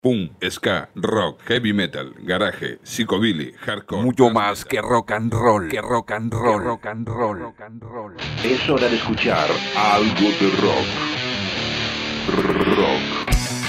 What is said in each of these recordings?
Punk, ska, rock, heavy metal, garage, psychobilly, hardcore. Mucho más que rock and roll, que rock and roll, que rock and roll, rock and roll. Es hora de escuchar algo de rock. Rock.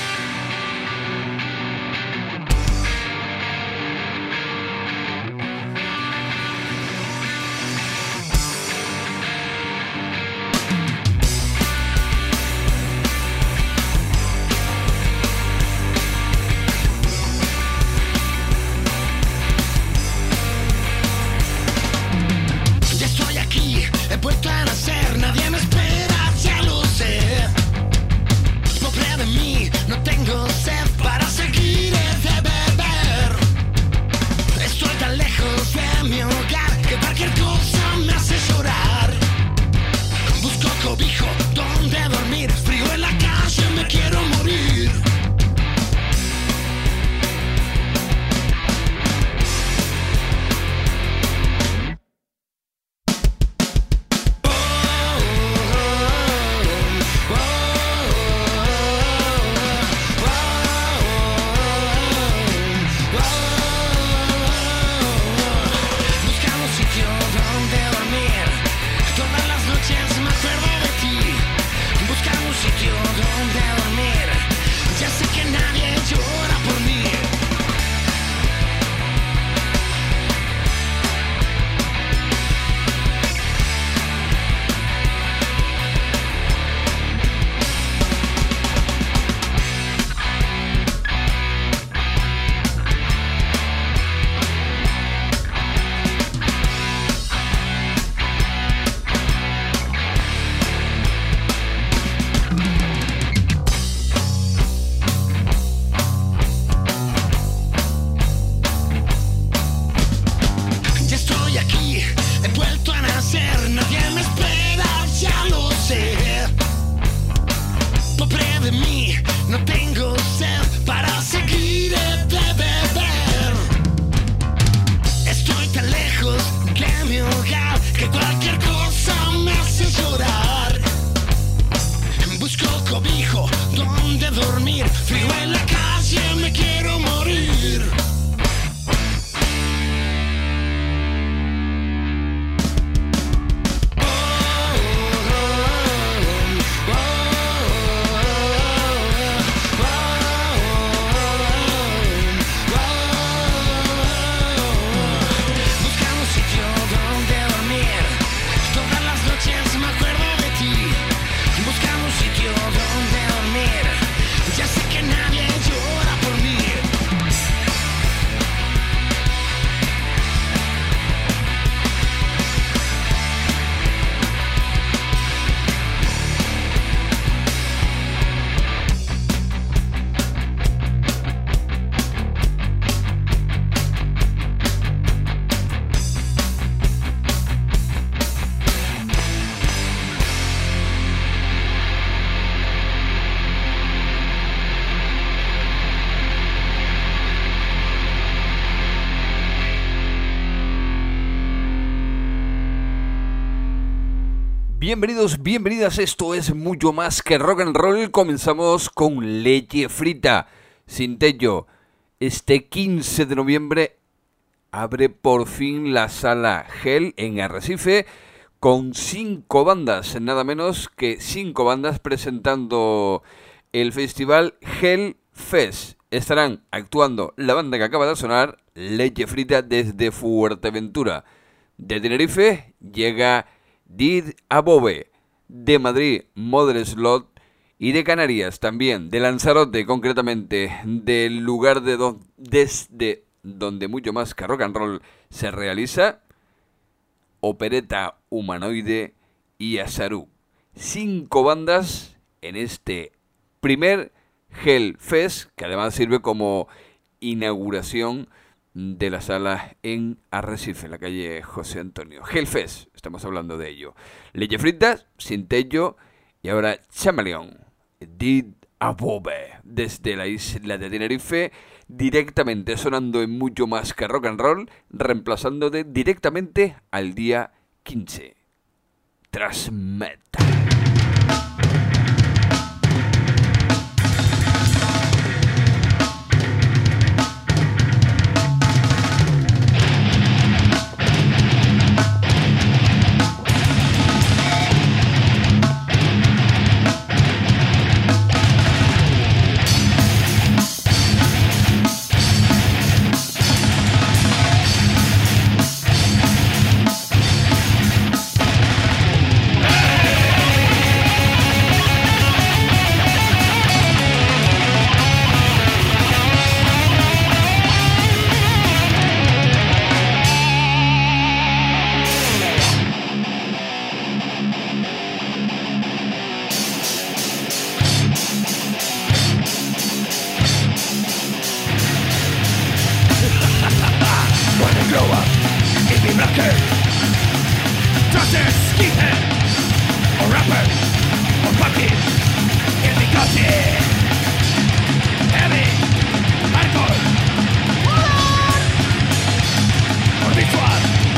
Bienvenidos, bienvenidas, esto es mucho más que rock and roll. Comenzamos con Leche Frita, Sin Techo. Este 15 de noviembre abre por fin la sala Hell en Arrecife con 5 bandas, nada menos que 5 bandas presentando el festival Hell Fest. Estarán actuando la banda que acaba de sonar, Leche Frita, desde Fuerteventura. De Tenerife llega Did Above, de Madrid Mother Slot y de Canarias también, de Lanzarote concretamente, del lugar desde donde mucho más que rock and roll se realiza, Opereta Humanoide y Asaru. 5 bandas en este primer Hell Fest, que además sirve como inauguración de la sala en Arrecife, en la calle José Antonio. Hellfest, estamos hablando de ello. Leche Frita, Sin Techo y ahora Chameleon, Did Above, desde la isla de Tenerife, directamente sonando en mucho más que rock and roll, reemplazando directamente al día 15. Thrash Metal. rocker, trusted skinhead, or rapper, or bucket, in the gutted, heavy, hardcore, or visual.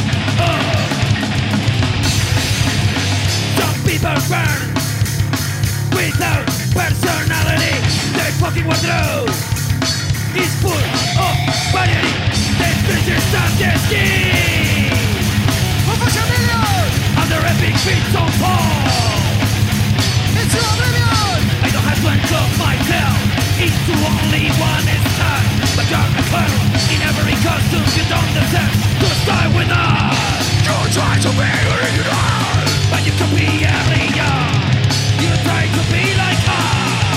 Some people burn without personality. Their fucking wardrobe is full of vanity. The creatures of the skin of their epic beats on fall. It's your oblivion. I don't have to enclose myself into only one instant. But you're a clown in every costume you don't deserve to stay with us. You try to be original, but you can be alien. You try to be like us.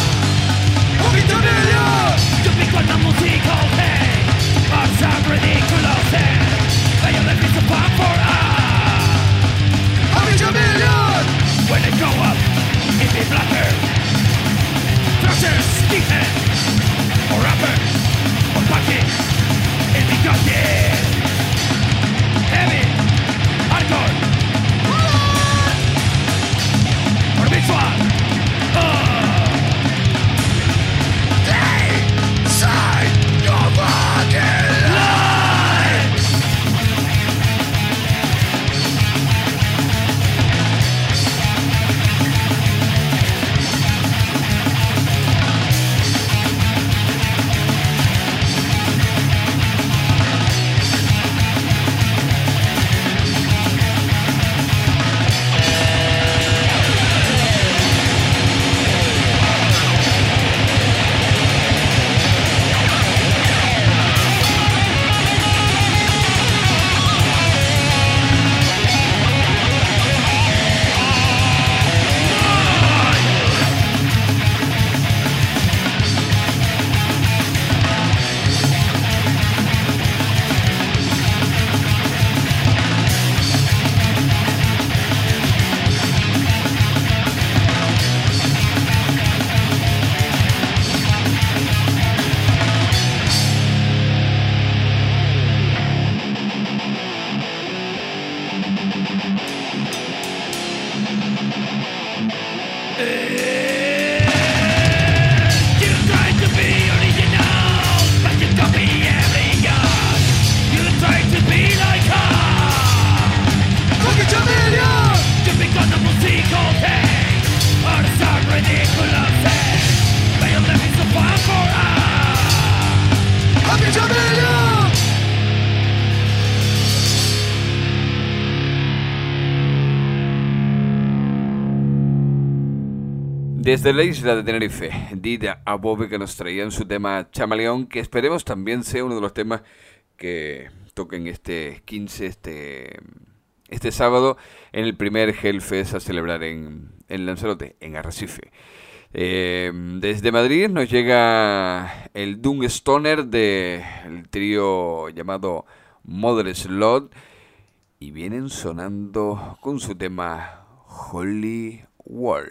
You pick on a musical thing or some ridiculous thing that you let me to pop for us. When I grow up, it be blacker, thrasher, skinhead, or rapper, or bucket, it be gutted, heavy, hardcore, or visual. Inside your fucking life. Desde la isla de Tenerife, Dida Above, que nos traían su tema Chamaleón, que esperemos también sea uno de los temas que toquen este 15, este sábado, en el primer Hellfest a celebrar en Lanzarote, en Arrecife. Desde Madrid nos llega el Doom Stoner del trío llamado Mother Slot, y vienen sonando con su tema Holy War.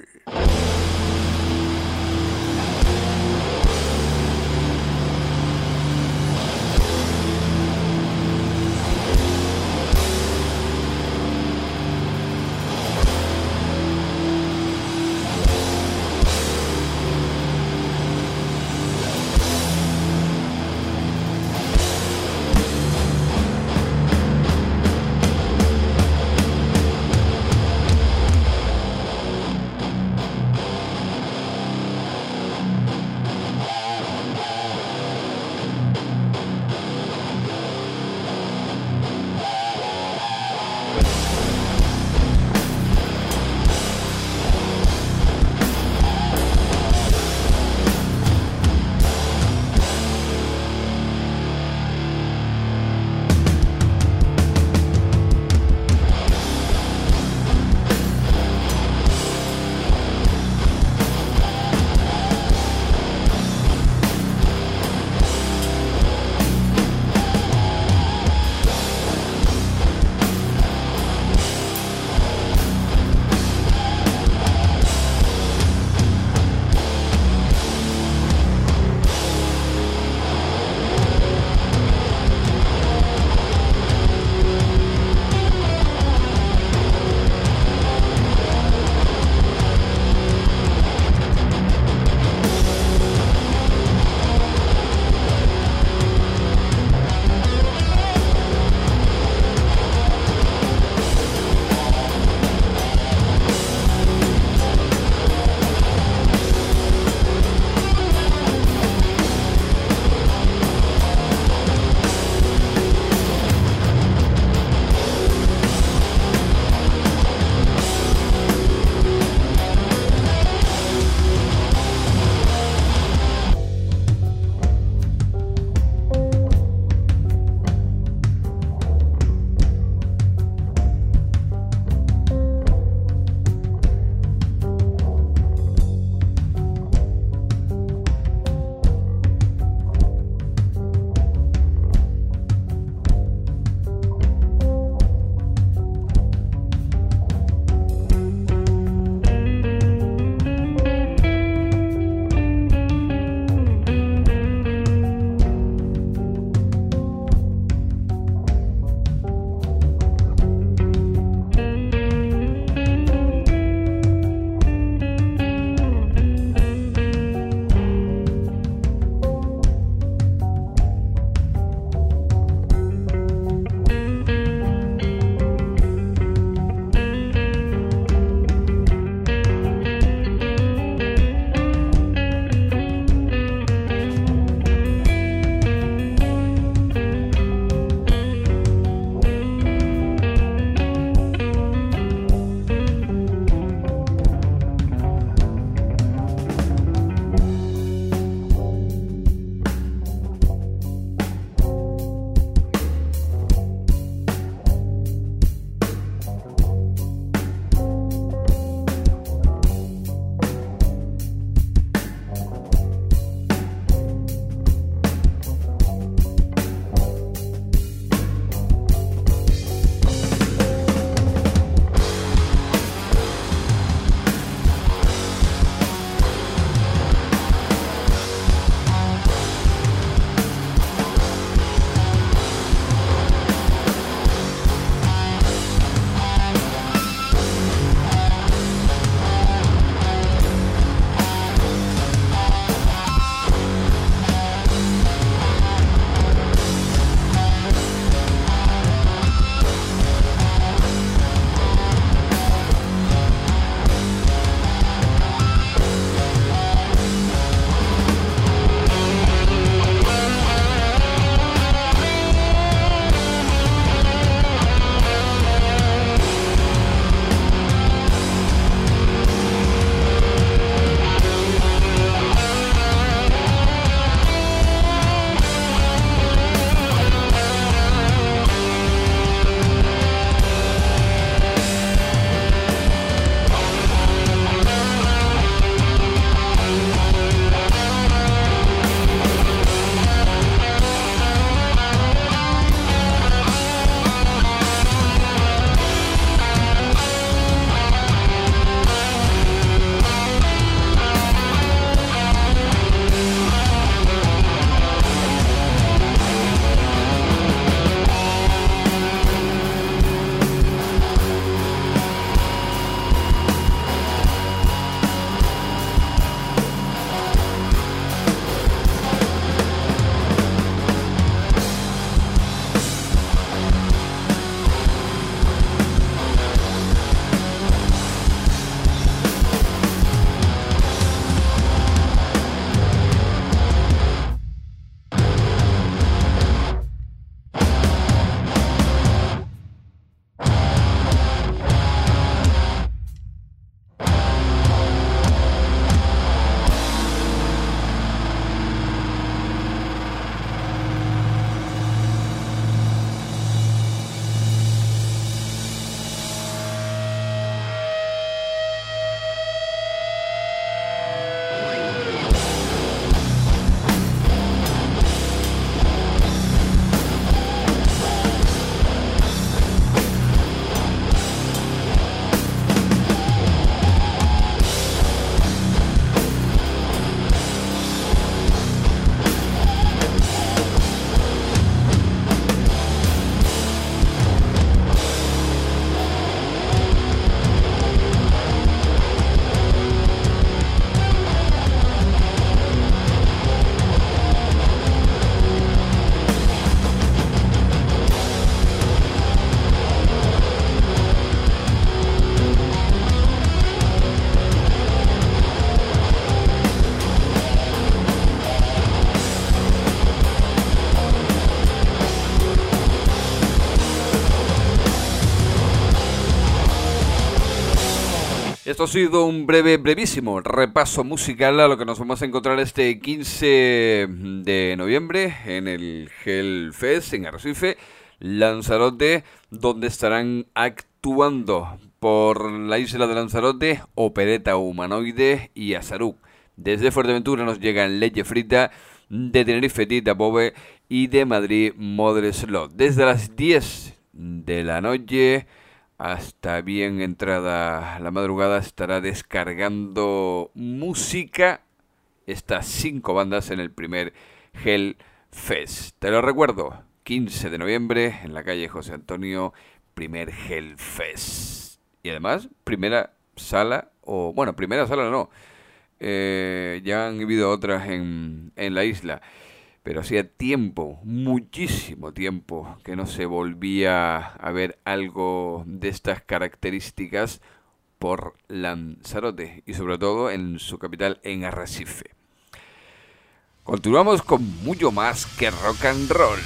esto ha sido un brevísimo repaso musical a lo que nos vamos a encontrar este 15 de noviembre en el Hellfest en Arrecife, Lanzarote, donde estarán actuando por la isla de Lanzarote, Opereta Humanoide y Azarú. Desde Fuerteventura nos llegan Leche Frita, de Tenerife Tita Bove y de Madrid Modern Slot. Desde las 10 de la noche hasta bien entrada la madrugada estará descargando música estas 5 bandas en el primer Hellfest. Te lo recuerdo, 15 de noviembre en la calle José Antonio, primer Hellfest. Y además, primera sala no. Ya han habido otras en la isla, pero hacía tiempo, muchísimo tiempo, que no se volvía a ver algo de estas características por Lanzarote y sobre todo en su capital, en Arrecife. Continuamos con mucho más que rock and roll.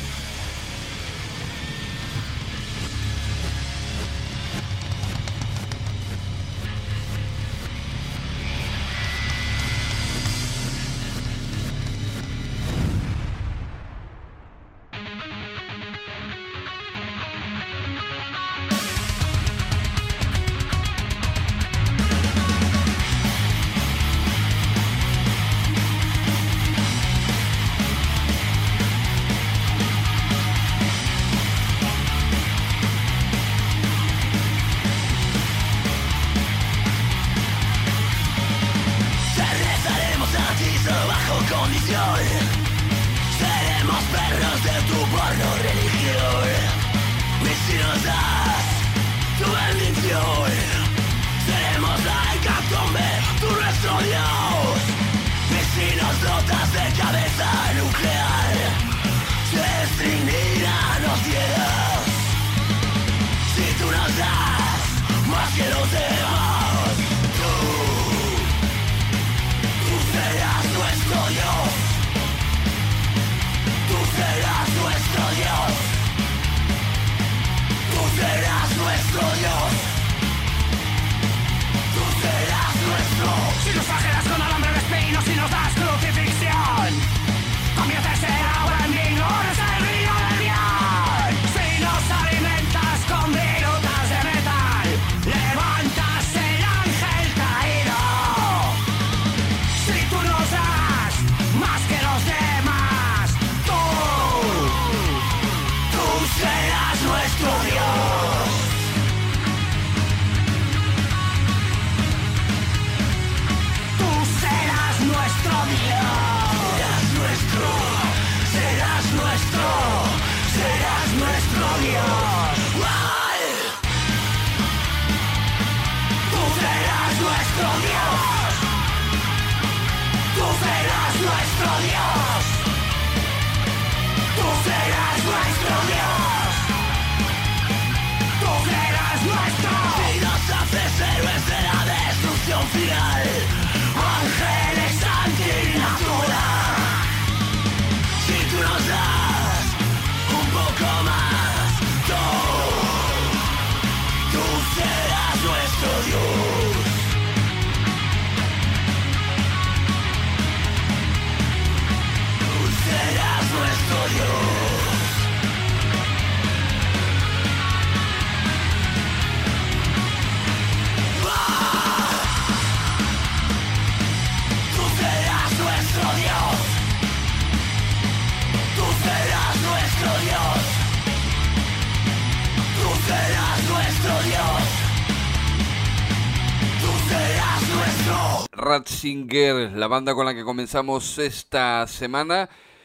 Ratzinger, la banda con la que comenzamos esta semana,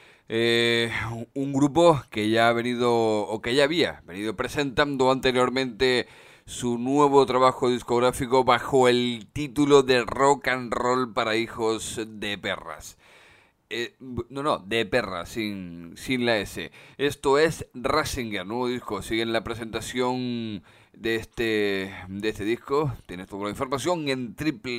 un grupo que ya ha venido, o que ya había venido presentando anteriormente su nuevo trabajo discográfico bajo el título de Rock and Roll para Hijos de Perras. De perras, sin la S. Esto es Ratzinger, nuevo disco. Siguen la presentación de este disco. Tienes toda la información en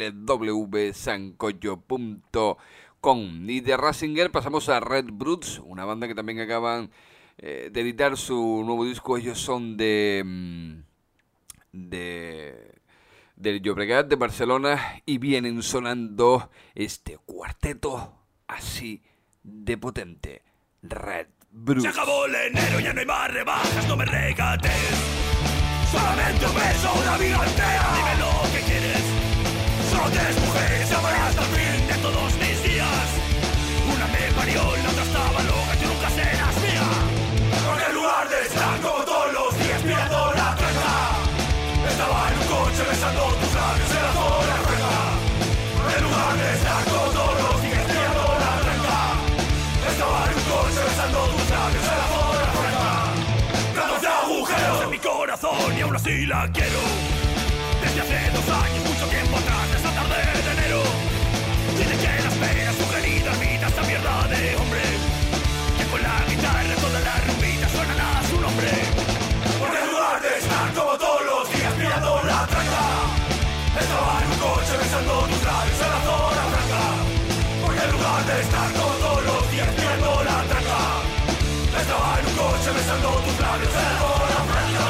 www.sancocho.com. Y de Ratzinger pasamos a Red Brutes, una banda que también acaban de editar su nuevo disco. Ellos son de del Llobregat de Barcelona y vienen sonando este cuarteto así de potente, Red Bruce. Se acabó el enero, ya no hay más rebajas, no me regates. Solamente un beso, una vida entera. Dime lo que quieres. Solo 3 mujeres, amaré hasta el fin de todos mis días. Una me parió, la otra estaba loca, tú nunca serás mía. Porque en lugar de estar como todos los días mirando la tranca, estaba en un coche besando tus labios en la zona franca. En lugar de estar como todos los días mirando la tranca, estaba en un coche besando tus labios en la zona franca. Platos de agujeros en mi corazón y aún así la quiero. Desde hace 2 años, mucho tiempo atrás, esa tarde de enero. Tiene que las penas, su querida ermita, esta mierda de hombre, que con la guitarra toda la rumbita suenan a su nombre. Porque en lugar de estar como todos los días mirando la tranca, estaba en un coche besando tus labios en la zona franca. Porque en lugar de estar como todos los días mirando la tranca, estaba en un coche besando tus labios en la zona franca.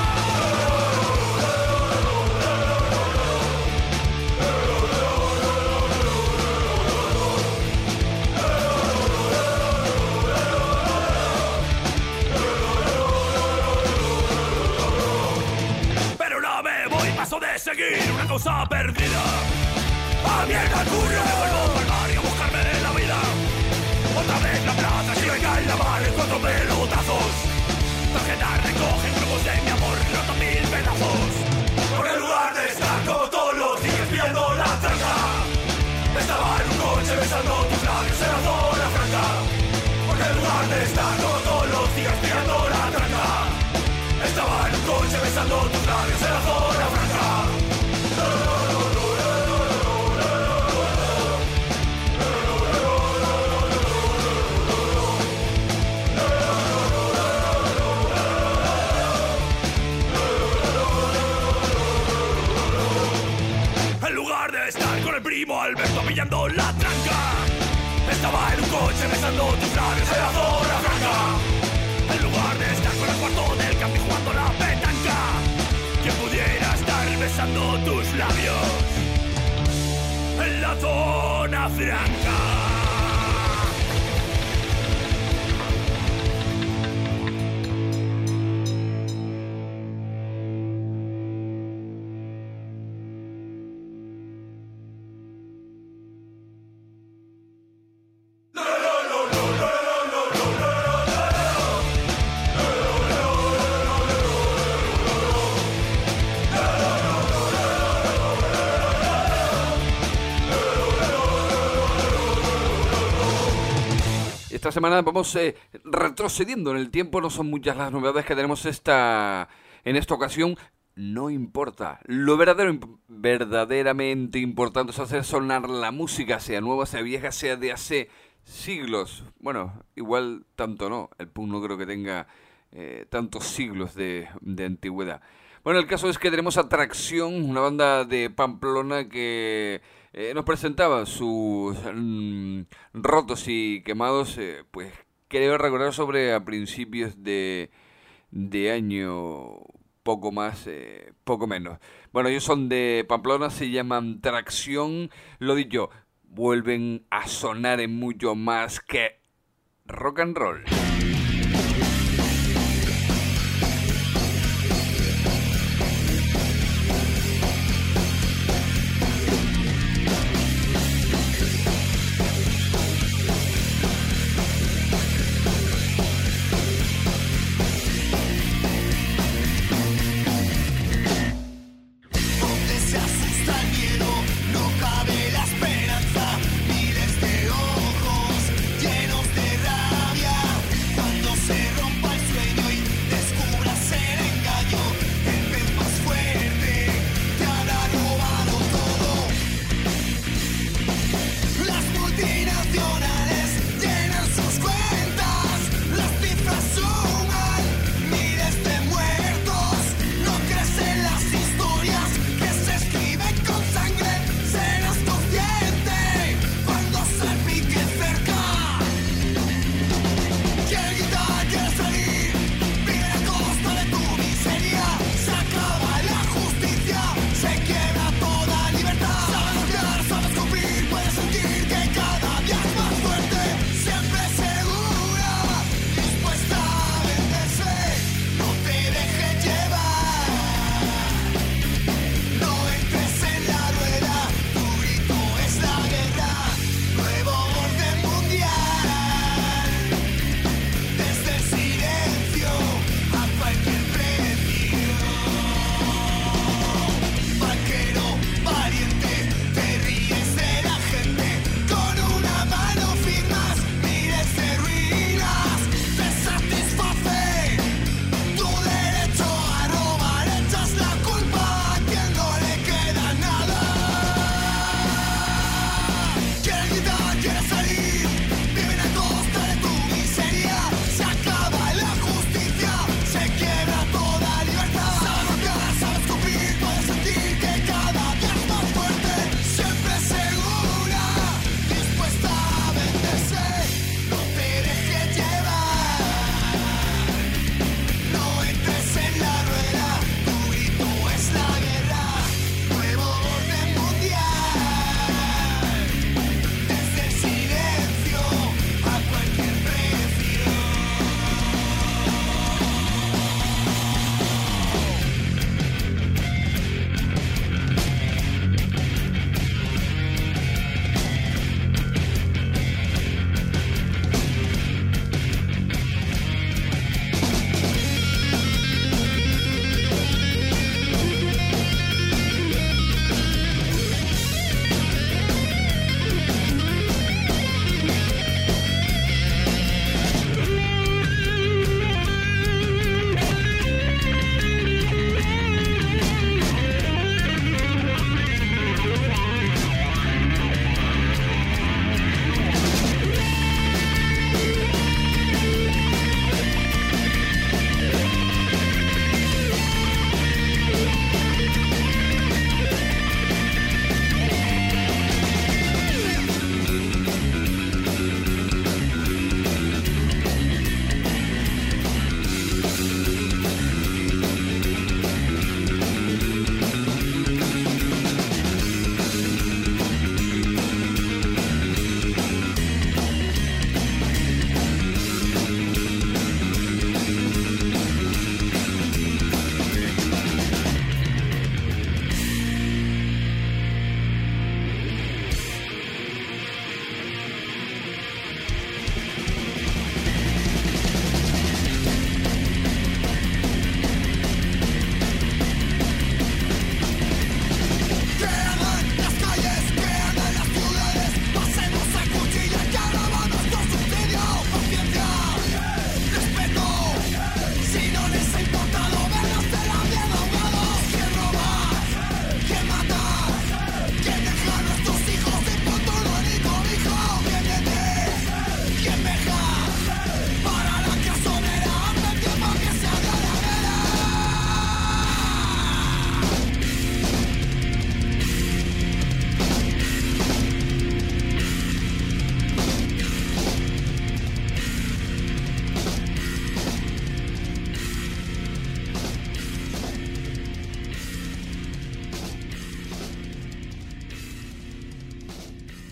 De seguir una causa perdida. A mierda el curro, me vuelvo al barrio a buscarme la vida. Otra vez la plaza, si venga en la mar en 4 pelotazos. Tarjetas recogen grupos de mi amor, roto 1000 pedazos. Porque en lugar de estar como todos los días viendo la tranca, estaba en un coche besando tus labios en la zona franca. Porque en lugar de estar como todos los días viendo la tranca, estaba en un coche besando tus labios en la zona franca. En lugar de estar con el primo Alberto pillando la tranca, estaba en un coche besando tus labios en la zona franca. En lugar de estar con el cuarto del cambio jugando la petanca, que pudiera estar besando tus labios en la zona franca. Esta semana vamos retrocediendo en el tiempo, no son muchas las novedades que tenemos en esta ocasión. No importa, lo verdaderamente importante es hacer sonar la música, sea nueva, sea vieja, sea de hace siglos. Bueno, igual tanto no, el punk no creo que tenga tantos siglos de antigüedad. Bueno, el caso es que tenemos Atracción, una banda de Pamplona que nos presentaba sus Rotos y Quemados, pues creo recordar sobre a principios de año, poco más, poco menos. Bueno, ellos son de Pamplona, se llaman Tracción, lo dicho, vuelven a sonar en mucho más que rock and roll. Miles de ojos llenos de rabia.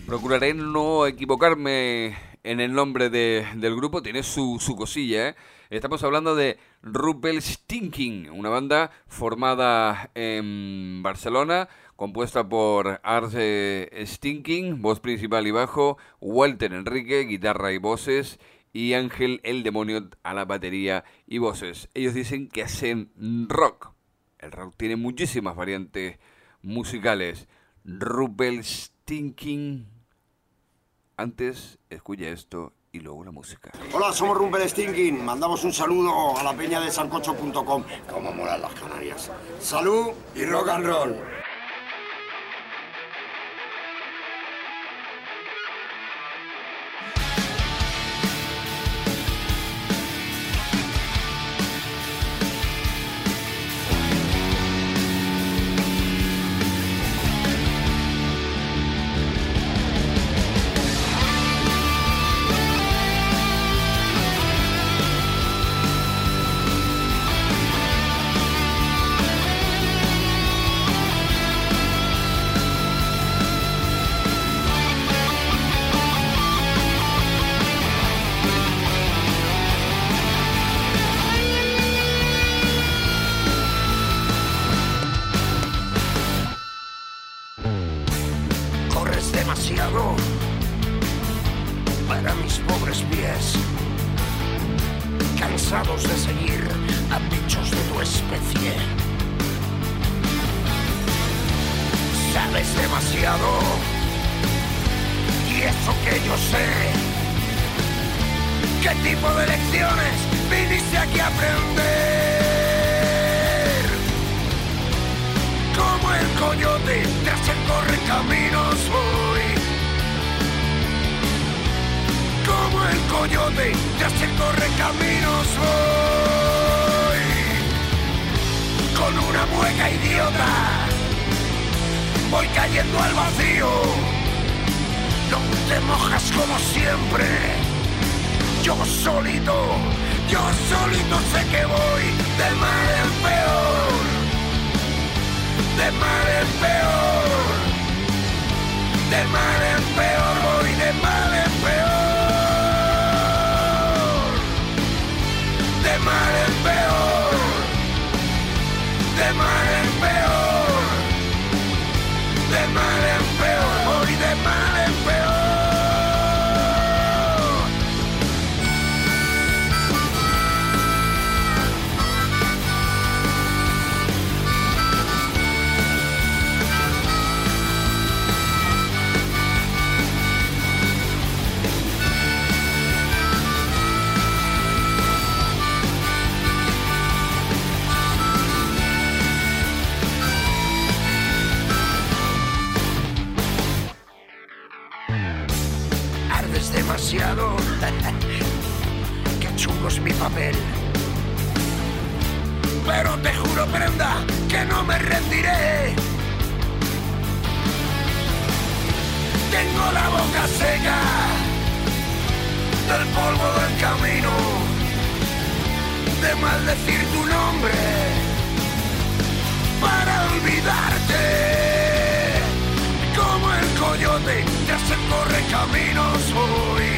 Procuraré no equivocarme en el nombre del grupo, tiene su cosilla, ¿eh? Estamos hablando de Rumpelstiltskin, una banda formada en Barcelona, compuesta por Ars Stinking, voz principal y bajo, Walter Enrique, guitarra y voces, y Ángel el Demonio a la batería y voces. Ellos dicen que hacen rock. El rock tiene muchísimas variantes musicales. Rumpelstiltskin. Antes, escucha esto y luego la música. Hola, somos Rumpelstiltskin. Mandamos un saludo a la peña de sancocho.com. Cómo molan las Canarias. Salud y rock and roll. Demasiado para mis pobres pies, cansados de seguir a bichos de tu especie. Sabes demasiado, y eso que yo sé. ¿Qué tipo de lecciones viniste aquí a aprender? Como el coyote tras el correcaminos voy. Como el coyote tras el correcaminos voy. Con una mueca idiota voy cayendo al vacío. No te mojas como siempre. Yo solito sé que voy de mal en peor. De mal en peor, de mal en peor, voy de mal en peor, de mal en peor, de mal en peor, de mal en peor, voy de mal en peor. Demasiado. Qué chungo es mi papel. Pero te juro, prenda, que no me rendiré. Tengo la boca seca del polvo del camino, de maldecir tu nombre para olvidarte. Como el coyote tras el correcaminos voy.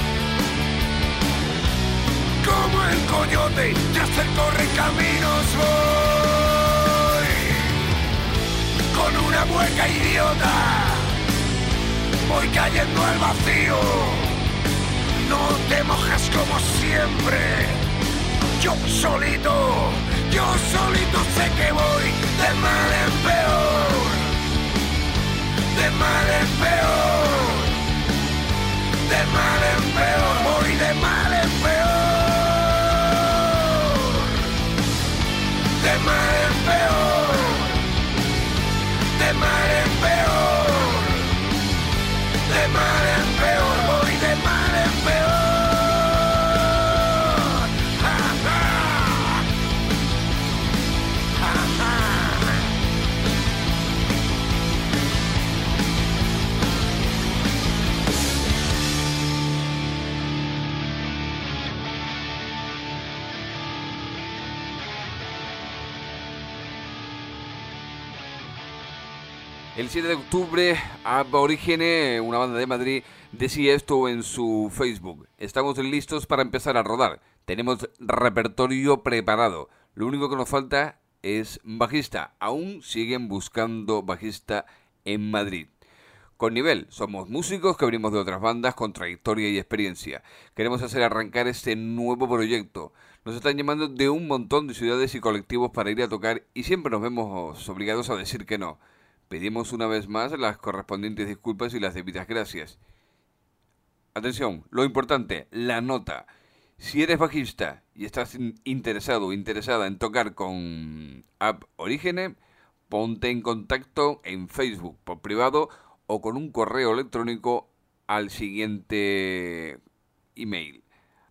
Como el coyote tras el correcaminos voy. Con una mueca idiota voy cayendo al vacío. No te mojas como siempre. Yo solito sé que voy de mal en peor. De mal en peor, de mal en peor, voy de mal en peor, de mal en peor, de mal en peor, de mal en peor, voy de mal en peor. Ja, ja. Ja, ja. El 7 de octubre, Aborígene, una banda de Madrid, decía esto en su Facebook. Estamos listos para empezar a rodar. Tenemos repertorio preparado. Lo único que nos falta es bajista. Aún siguen buscando bajista en Madrid. Con nivel, somos músicos que venimos de otras bandas con trayectoria y experiencia. Queremos hacer arrancar este nuevo proyecto. Nos están llamando de un montón de ciudades y colectivos para ir a tocar y siempre nos vemos obligados a decir que no. Pedimos una vez más las correspondientes disculpas y las debidas gracias. Atención, lo importante, la nota. Si eres bajista y estás interesado o interesada en tocar con Aborígene, ponte en contacto en Facebook por privado o con un correo electrónico al siguiente email: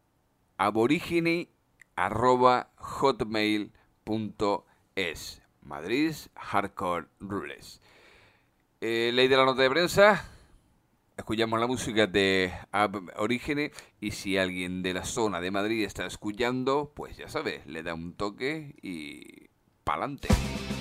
aborígene@hotmail.es. Madrid Hardcore Rules. Ley de la nota de prensa. Escuchamos la música de Aborígene y si alguien de la zona de Madrid está escuchando, pues ya sabes, le da un toque y pa'lante.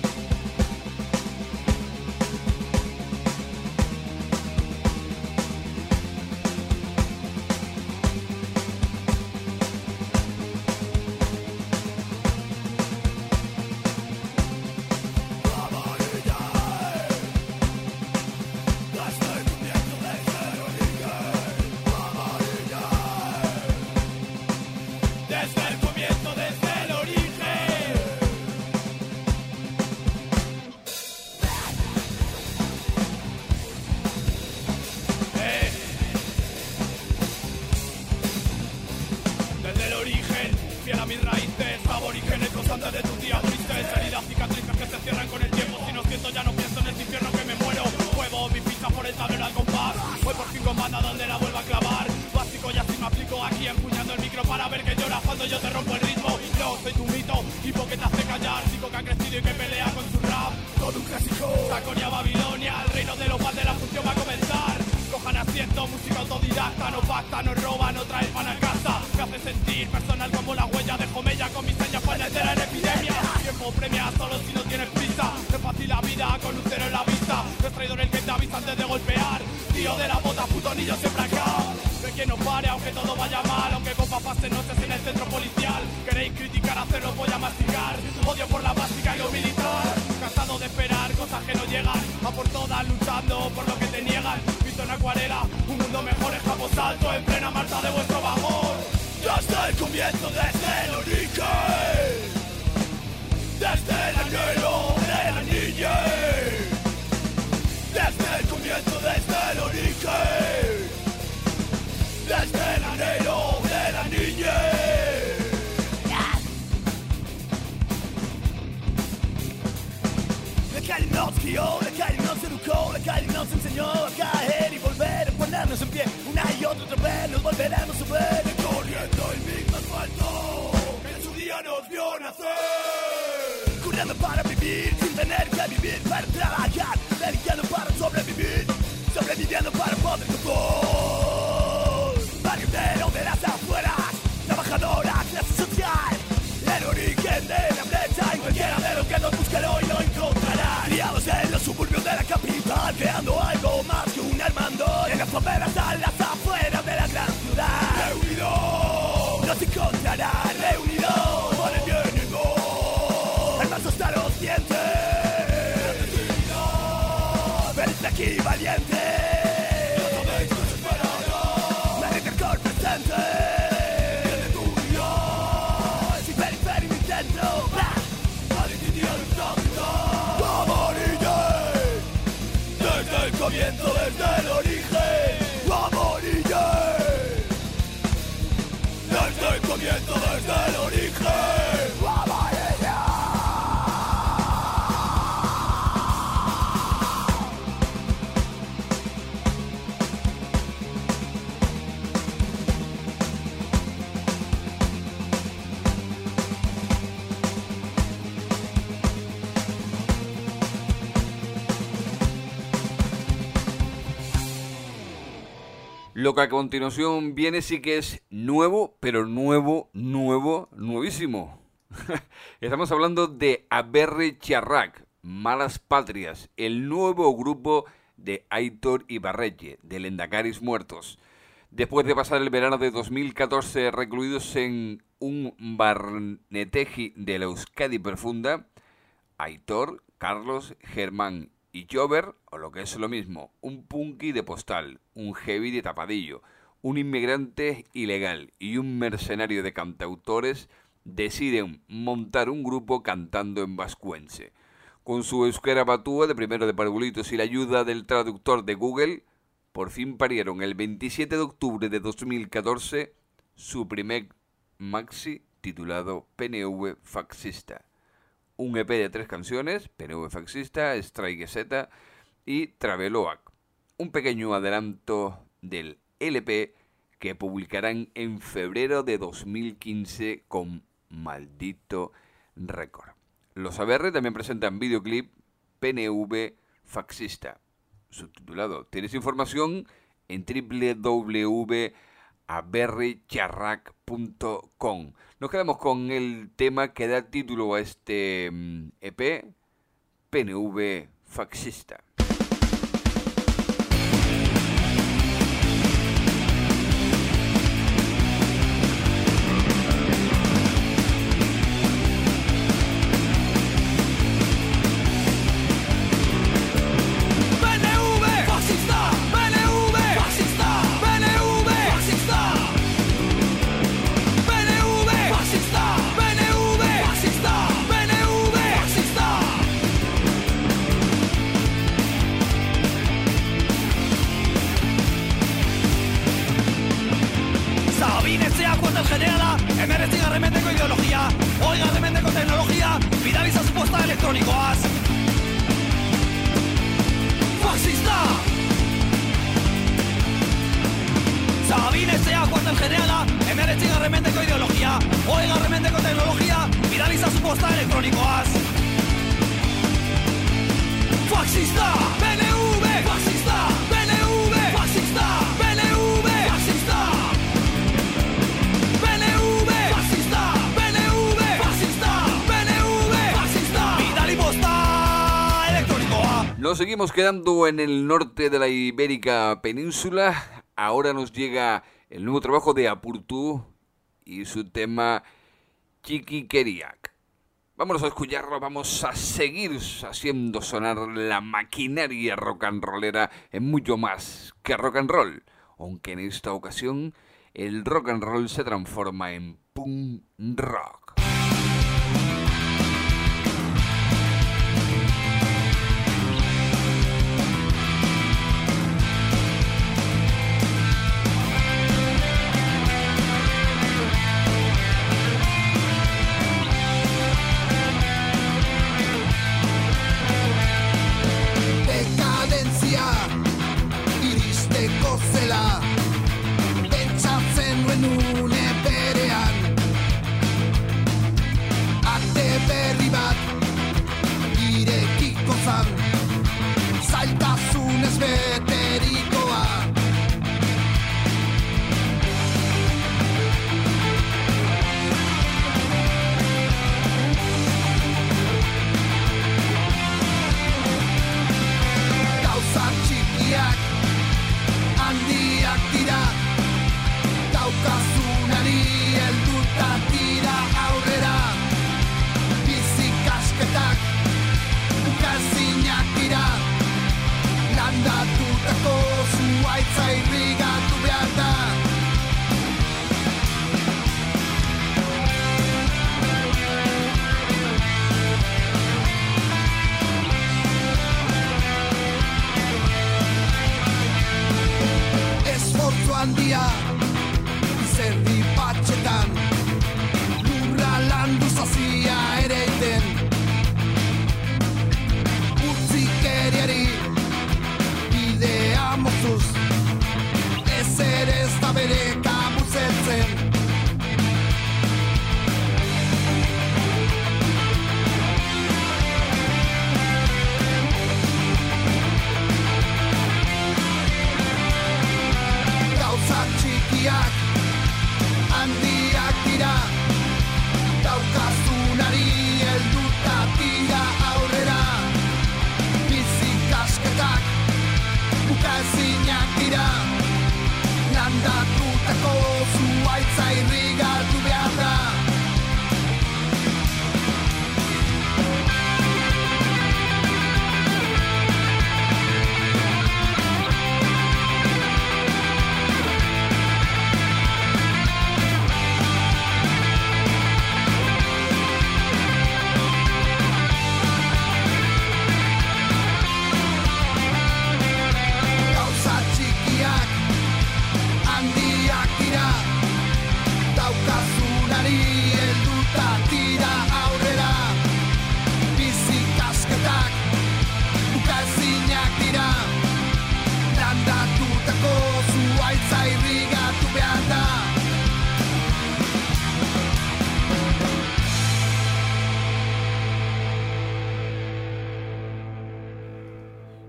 Desde el comienzo, desde el origen. Desde el origen, fiel a mis raíces, aborígenes constantes de tus días tristes, heridas, cicatrices que se cierran con el tiempo. Si no siento, ya no pienso en el infierno que me muero. Muevo mi pista por el tablero al compás. Voy por 5 bandas donde la vuelvo a clavar. Básico y así me aplico aquí empuñando el micro para ver que lloras cuando yo te rompo el ritmo. Yo soy tu mito, tipo que te hace callar, chico que ha crecido y que pelea con su rap. Todo un clásico. Saconia, Babilonia, el reino de los de la función va a comenzar. Cojan asiento, música autodidacta, no pacta, no roba, no trae pan a casa. Me hace sentir personal como la huella de Jomella con mis señas para entrar en epidemia. Tiempo premia solo si no tienes prisa. Es fácil la vida con un cero en la vista. Es traidor el que te avisa antes de golpear. Tío de la bota, puto anillo siempre acá. De que no pare aunque todo vaya mal. Aunque con papas se noches en el centro policial. Queréis criticar, hacerlo voy a masticar. Odio por la básica y lo militar. Cansado de esperar cosas que no llegan. A por todas luchando por lo que te niegan. Visto en acuarela, un mundo mejor. Estamos alto en plena marcha de vuestro vagón. Desde el comienzo, desde el origen. Desde el anhelo de la niñez. Desde el comienzo, desde el origen. Desde el anhelo de la niñez. La calle nos guió, la calle nos educó, la calle nos enseñó a caer y volver a ponernos en pie. Una y otra vez nos volveremos a ver. Corriendo el mismo asfalto que en su día nos vio nacer. Corriendo para vivir, sin tener que vivir para trabajar. Dedicando para sobrevivir, sobreviviendo para poder todo. Barrio entero de las afueras, trabajadora, clase social. El origen de la brecha, en cualquiera de los que nos busquen hoy lo encontrarán. Criados en los suburbios de la capital, creando algo más que un Armando. En las favelas a las afueras de la gran ciudad. Reunidos, nos encontrarán reunidos por el bien y el gol. El más hasta los dientes. Venid de aquí valiente. No sabéis que os esperará. Venid del cor presente. Desde tu día. Sin periferia ni dentro. Valentía y libertad. Aborígene. Desde el comienzo, desde el origen. Aborígene. Desde el comienzo, desde el origen. Aborígene. Lo que a continuación viene sí que es nuevo, pero nuevísimo. Estamos hablando de Aberri Charrac, Malas Patrias, el nuevo grupo de Aitor Ibarretxe, de Lehendakaris Muertos. Después de pasar el verano de 2014 recluidos en un barneteji de la Euskadi profunda, Aitor, Carlos, Germán y Jover, o lo que es lo mismo, un punky de postal, un heavy de tapadillo, un inmigrante ilegal y un mercenario de cantautores, deciden montar un grupo cantando en vascuence. Con su euskera batúa de primero de parvulitos y la ayuda del traductor de Google, por fin parieron el 27 de octubre de 2014 su primer maxi titulado PNV Fascista. Un EP de 3 canciones, PNV Fascista, Strike Z y Traveloak. Un pequeño adelanto del LP que publicarán en febrero de 2015 con Maldito Record. Los ABR también presentan videoclip PNV Fascista, subtitulado. Tienes información en www.aberricharrac.com. Nos quedamos con el tema que da título a este EP, PNV Fascista. Garrementeko ideologia, hoi garrementeko teknologia, bidaliza su posta elektronikoaz. Fascista! Sabine sea cuartel generala, emeretzi garrementeko ideologia, hoi garrementeko teknologia, bidaliza su posta elektronikoaz. Fascista! PNV! Fascista! PNV! Fascista! PNV! Fascista! Nos seguimos quedando en el norte de la Ibérica Península. Ahora nos llega el nuevo trabajo de Apurtu y su tema Txikikeriak. Vámonos a escucharlo, vamos a seguir haciendo sonar la maquinaria rock and rollera en mucho más que rock and roll. Aunque en esta ocasión el rock and roll se transforma en punk rock. Zela, pentsatzen nuen une berean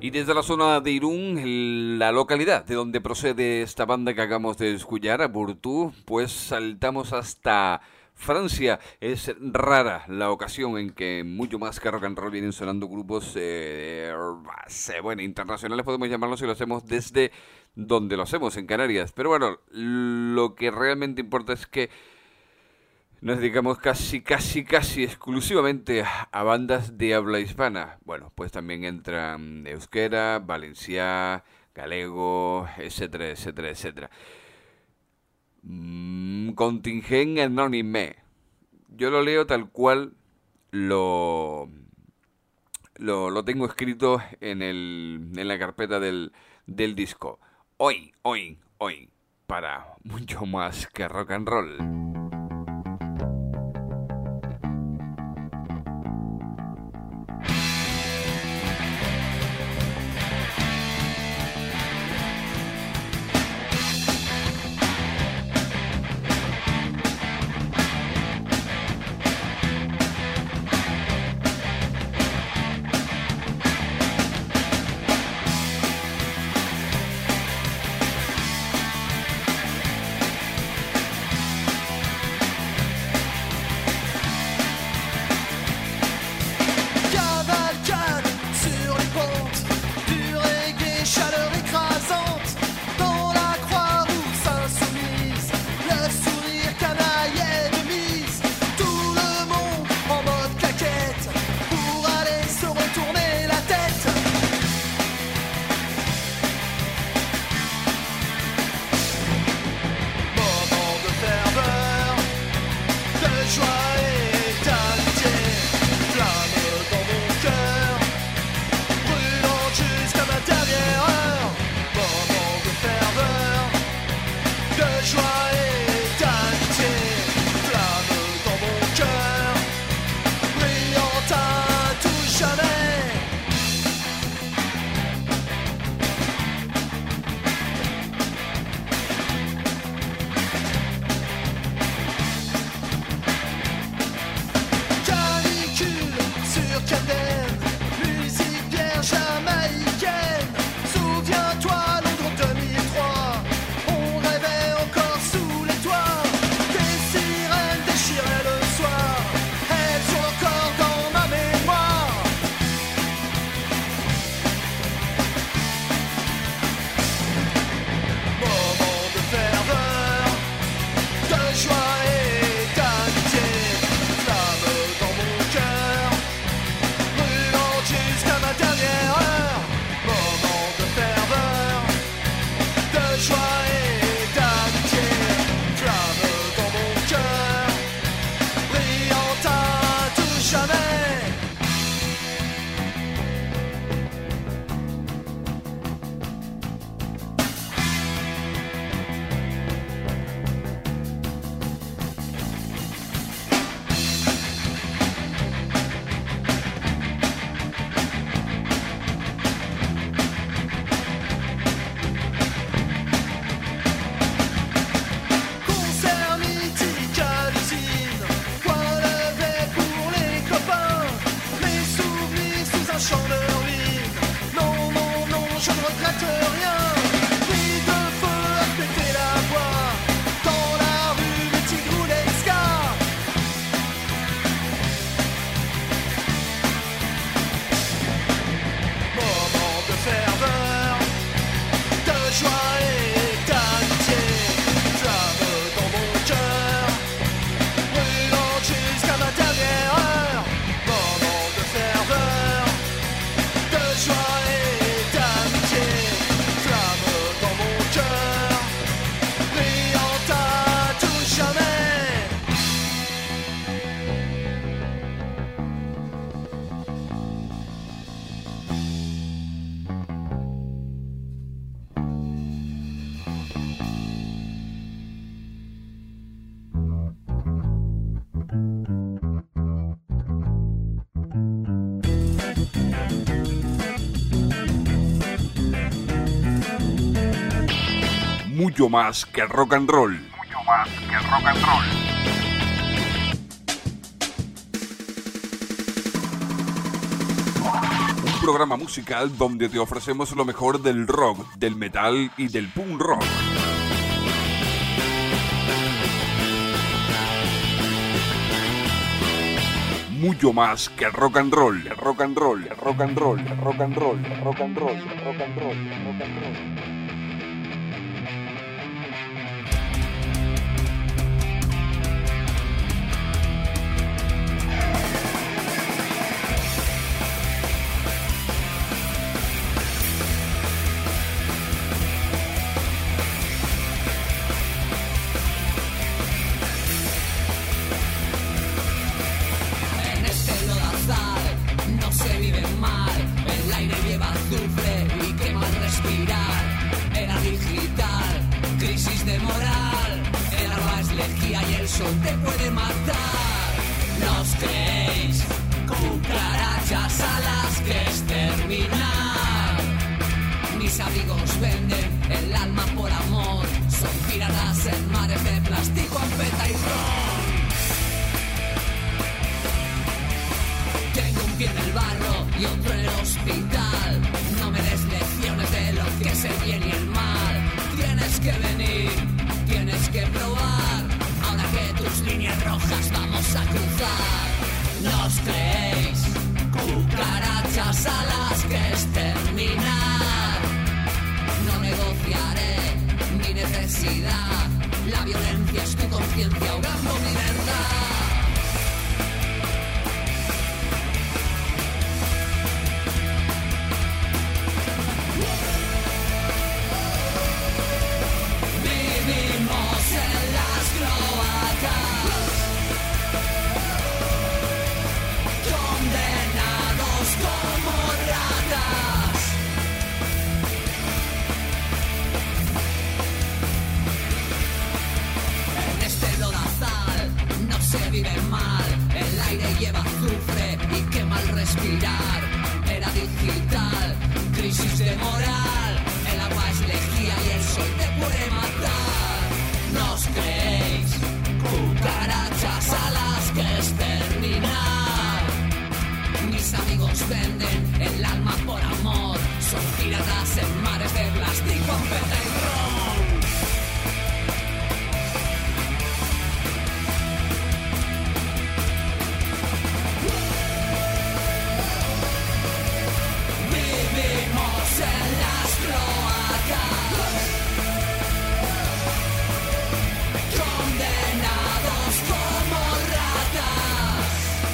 Y desde la zona de Irún, la localidad de donde procede esta banda que acabamos de escuchar, Aburtú, pues saltamos hasta Francia. Es rara la ocasión en que mucho más que rock and roll vienen sonando grupos bueno, internacionales, podemos llamarlos, si lo hacemos desde donde lo hacemos, en Canarias. Pero bueno, lo que realmente importa es que nos dedicamos casi exclusivamente a bandas de habla hispana. Bueno, pues también entran euskera, valencià, galego, etcétera, etcétera, etcétera. Contingent anonyme. Yo lo leo tal cual lo tengo escrito en la carpeta del disco. Hoy, para mucho más que rock and roll. Mucho más que rock and roll. Mucho más que rock and roll. programa musical donde te ofrecemos lo mejor del rock, del metal y del punk rock. Mucho más que rock and roll, rock and roll, rock and roll, rock and roll, rock and roll, rock and roll, rock and roll. Te puede matar, ¿nos creéis? Cucarachas a las que exterminar. Mis amigos venden el alma por amor. Son piratas en mares de plástico, anfeta y ron. Tengo un pie en el barro y otro en el hospital. No me des lecciones de lo que es el bien y el mal. Tienes que venir, tienes que probar. Ahora que tus líneas rojas vamos a cruzar. ¿Nos creéis? Cucarachas a las que exterminar. No negociaré mi necesidad. La violencia es tu conciencia ahogando mi verdad. Vivimos en las cloacas, condenados como ratas. En este lodazal no se vive mal, el aire lleva azufre y quema al respirar. Era digital, crisis de moral, el agua es lejía y el sol te puede matar. ¿Nos creéis? Cucarachas a las que exterminar. Mis amigos venden el alma por amor. Son piratas en mares de plástico, anfeta y ron. Vivimos en las cloacas, condenados como ratas.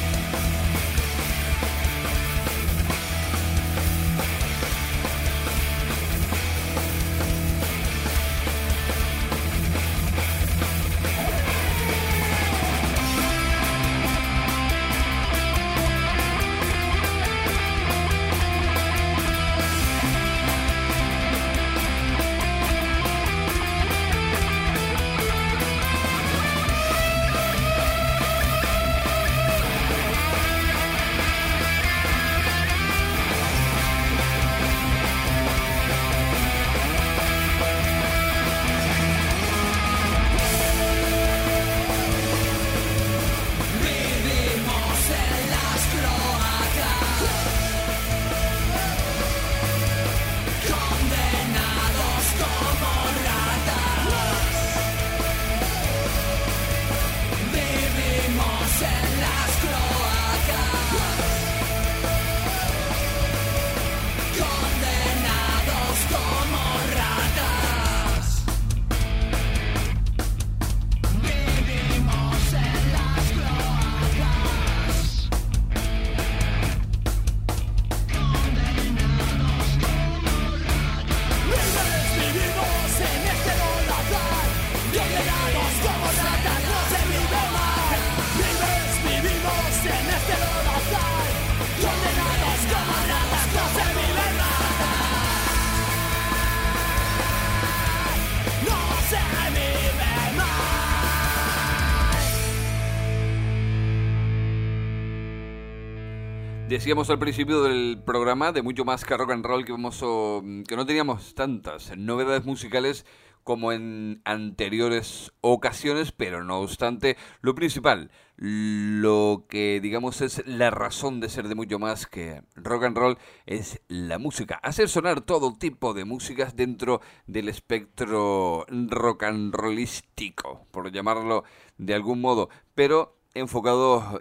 Decíamos al principio del programa de mucho más que rock and roll que no teníamos tantas novedades musicales como en anteriores ocasiones, pero no obstante, lo principal, lo que digamos es la razón de ser de mucho más que rock and roll, es la música. Hacer sonar todo tipo de músicas dentro del espectro rock and rollístico, por llamarlo de algún modo, pero enfocado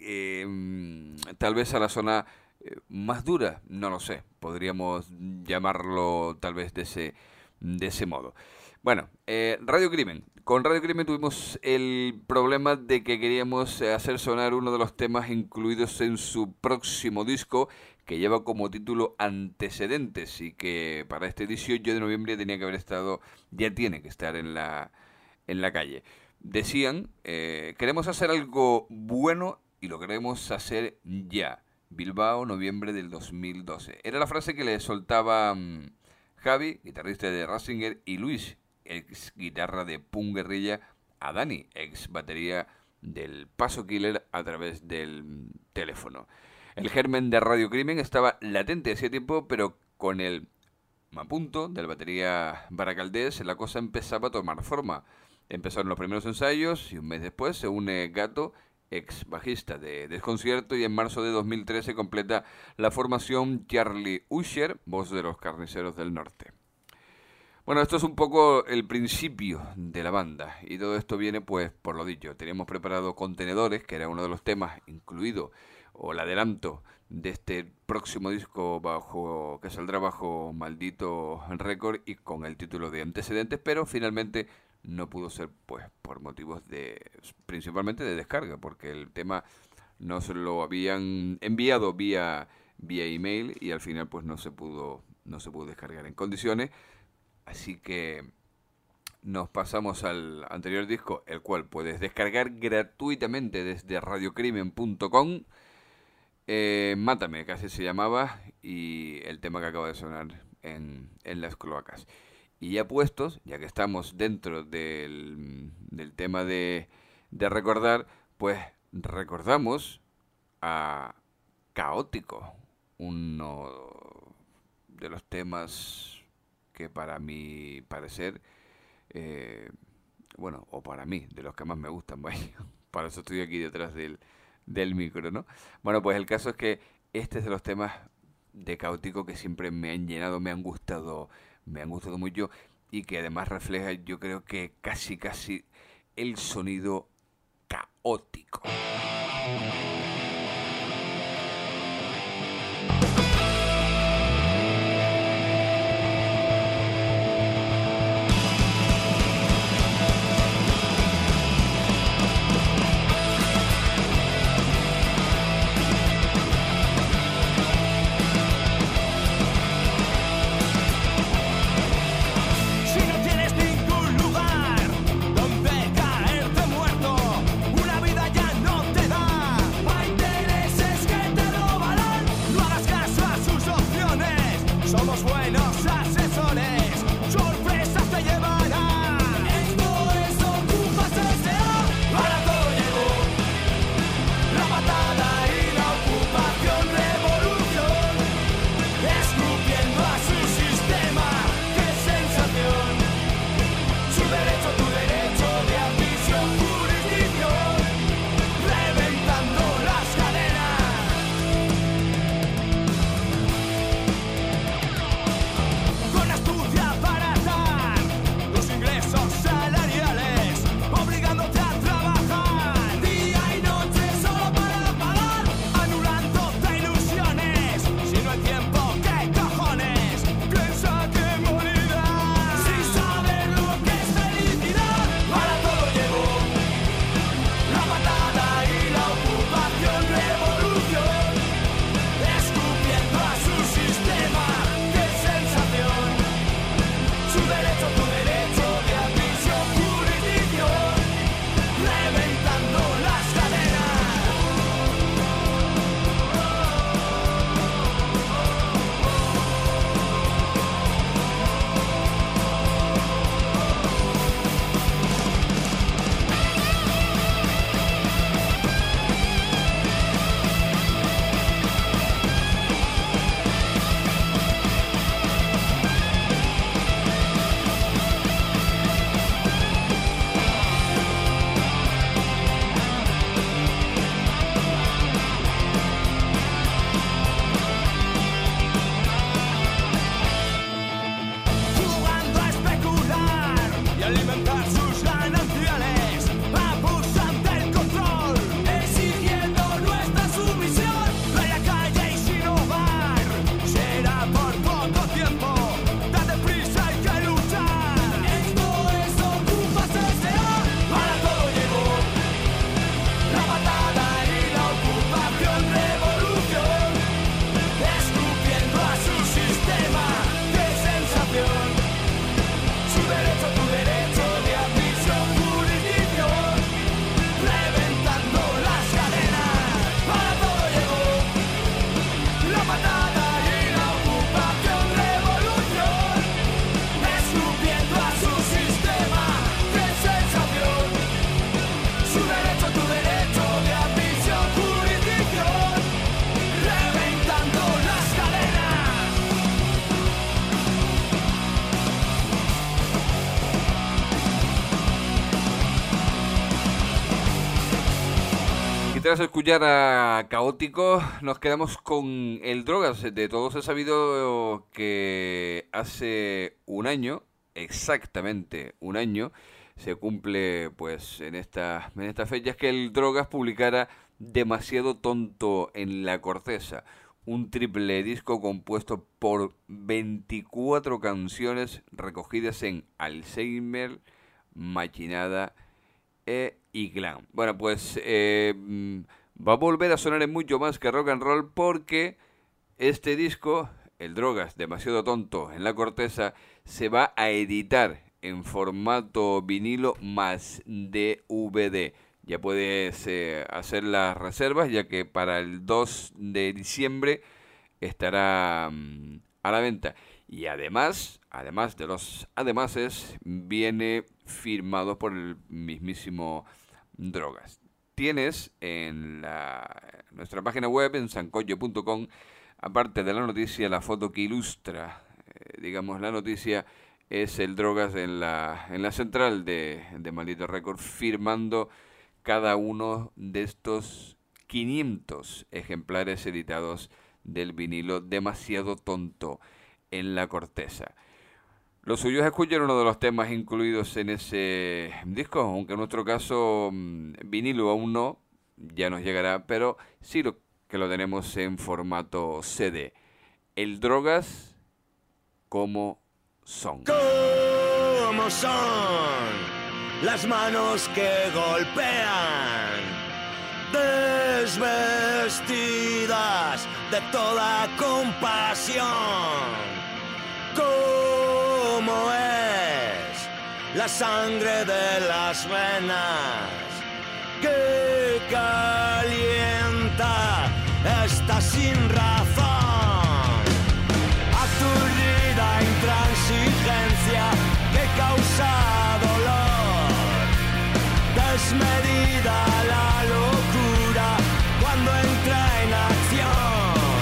tal vez a la zona más dura, no lo sé, podríamos llamarlo tal vez de ese modo. Bueno, Radio Crimen. Con Radio Crimen tuvimos el problema de que queríamos hacer sonar uno de los temas incluidos en su próximo disco, que lleva como título Antecedentes, y que para este 18 de noviembre tenía que haber estado, ya tiene que estar en la calle. Decían, queremos hacer algo bueno y lo queremos hacer ya. Bilbao, noviembre del 2012. Era la frase que le soltaba Javi, guitarrista de Ratzinger, y Luis, ex guitarra de Punk Guerrilla, a Dani, ex batería del Paso Killer, a través del teléfono. El germen de Radio Crimen estaba latente hacía tiempo, pero con el Mapunto del batería Baracaldés la cosa empezaba a tomar forma. Empezaron los primeros ensayos y un mes después se une Gato, ex bajista de Desconcierto, y en marzo de 2013 completa la formación Charlie Usher, voz de los Carniceros del Norte. Bueno, esto es un poco el principio de la banda, y todo esto viene pues por lo dicho. Teníamos preparado Contenedores, que era uno de los temas incluido, o el adelanto de este próximo disco que saldrá bajo Maldito Record y con el título de Antecedentes, pero finalmente no pudo ser, pues, por motivos principalmente de descarga, porque el tema no se lo habían enviado vía email y al final pues no se pudo descargar en condiciones. Así que nos pasamos al anterior disco, el cual puedes descargar gratuitamente desde radiocrimen.com. Mátame, que así se llamaba, y el tema que acaba de sonar en las cloacas. Y ya puestos, ya que estamos dentro del tema de recordar, pues recordamos a Caótico, uno de los temas que para mi parecer, o para mí, de los que más me gustan, vaya, para eso estoy aquí detrás del micro, ¿no? Bueno, pues el caso es que este es de los temas de Caótico que siempre me han llenado, me han gustado mucho, y que además refleja, yo creo que casi el sonido caótico. Si no tienes ningún lugar donde caerte muerto, una vida ya no te Y tras escuchar a Caótico, nos quedamos con el Drogas. De todos he sabido que hace un año, exactamente un año, se cumple pues en estas fechas que el Drogas publicara Demasiado Tonto en la Corteza, un triple disco compuesto por 24 canciones recogidas en Alzheimer, Machinada y Glam. Bueno, pues va a volver a sonar en mucho más que rock and roll, porque este disco, el Drogas, Demasiado Tonto en la Corteza, se va a editar en formato vinilo más DVD. Ya puedes hacer las reservas, ya que para el 2 de diciembre estará a la venta. Y además de los ademases, viene firmado por el mismísimo Drogas. Tienes en nuestra página web, en sancocho.com, aparte de la noticia, la foto que ilustra, digamos, la noticia, es el Drogas en la central de Maldito Record, firmando cada uno de estos 500 ejemplares editados del vinilo Demasiado Tonto en la Corteza. Lo suyo es escuchar uno de los temas incluidos en ese disco, aunque en nuestro caso vinilo aún no, ya nos llegará, pero sí que lo tenemos en formato CD. El Drogas, como son. Como son las manos que golpean, desvestidas de toda compasión. Como es la sangre de las venas que calienta esta sin razón, aturdida intransigencia que causa dolor, desmedida la locura cuando entra en acción.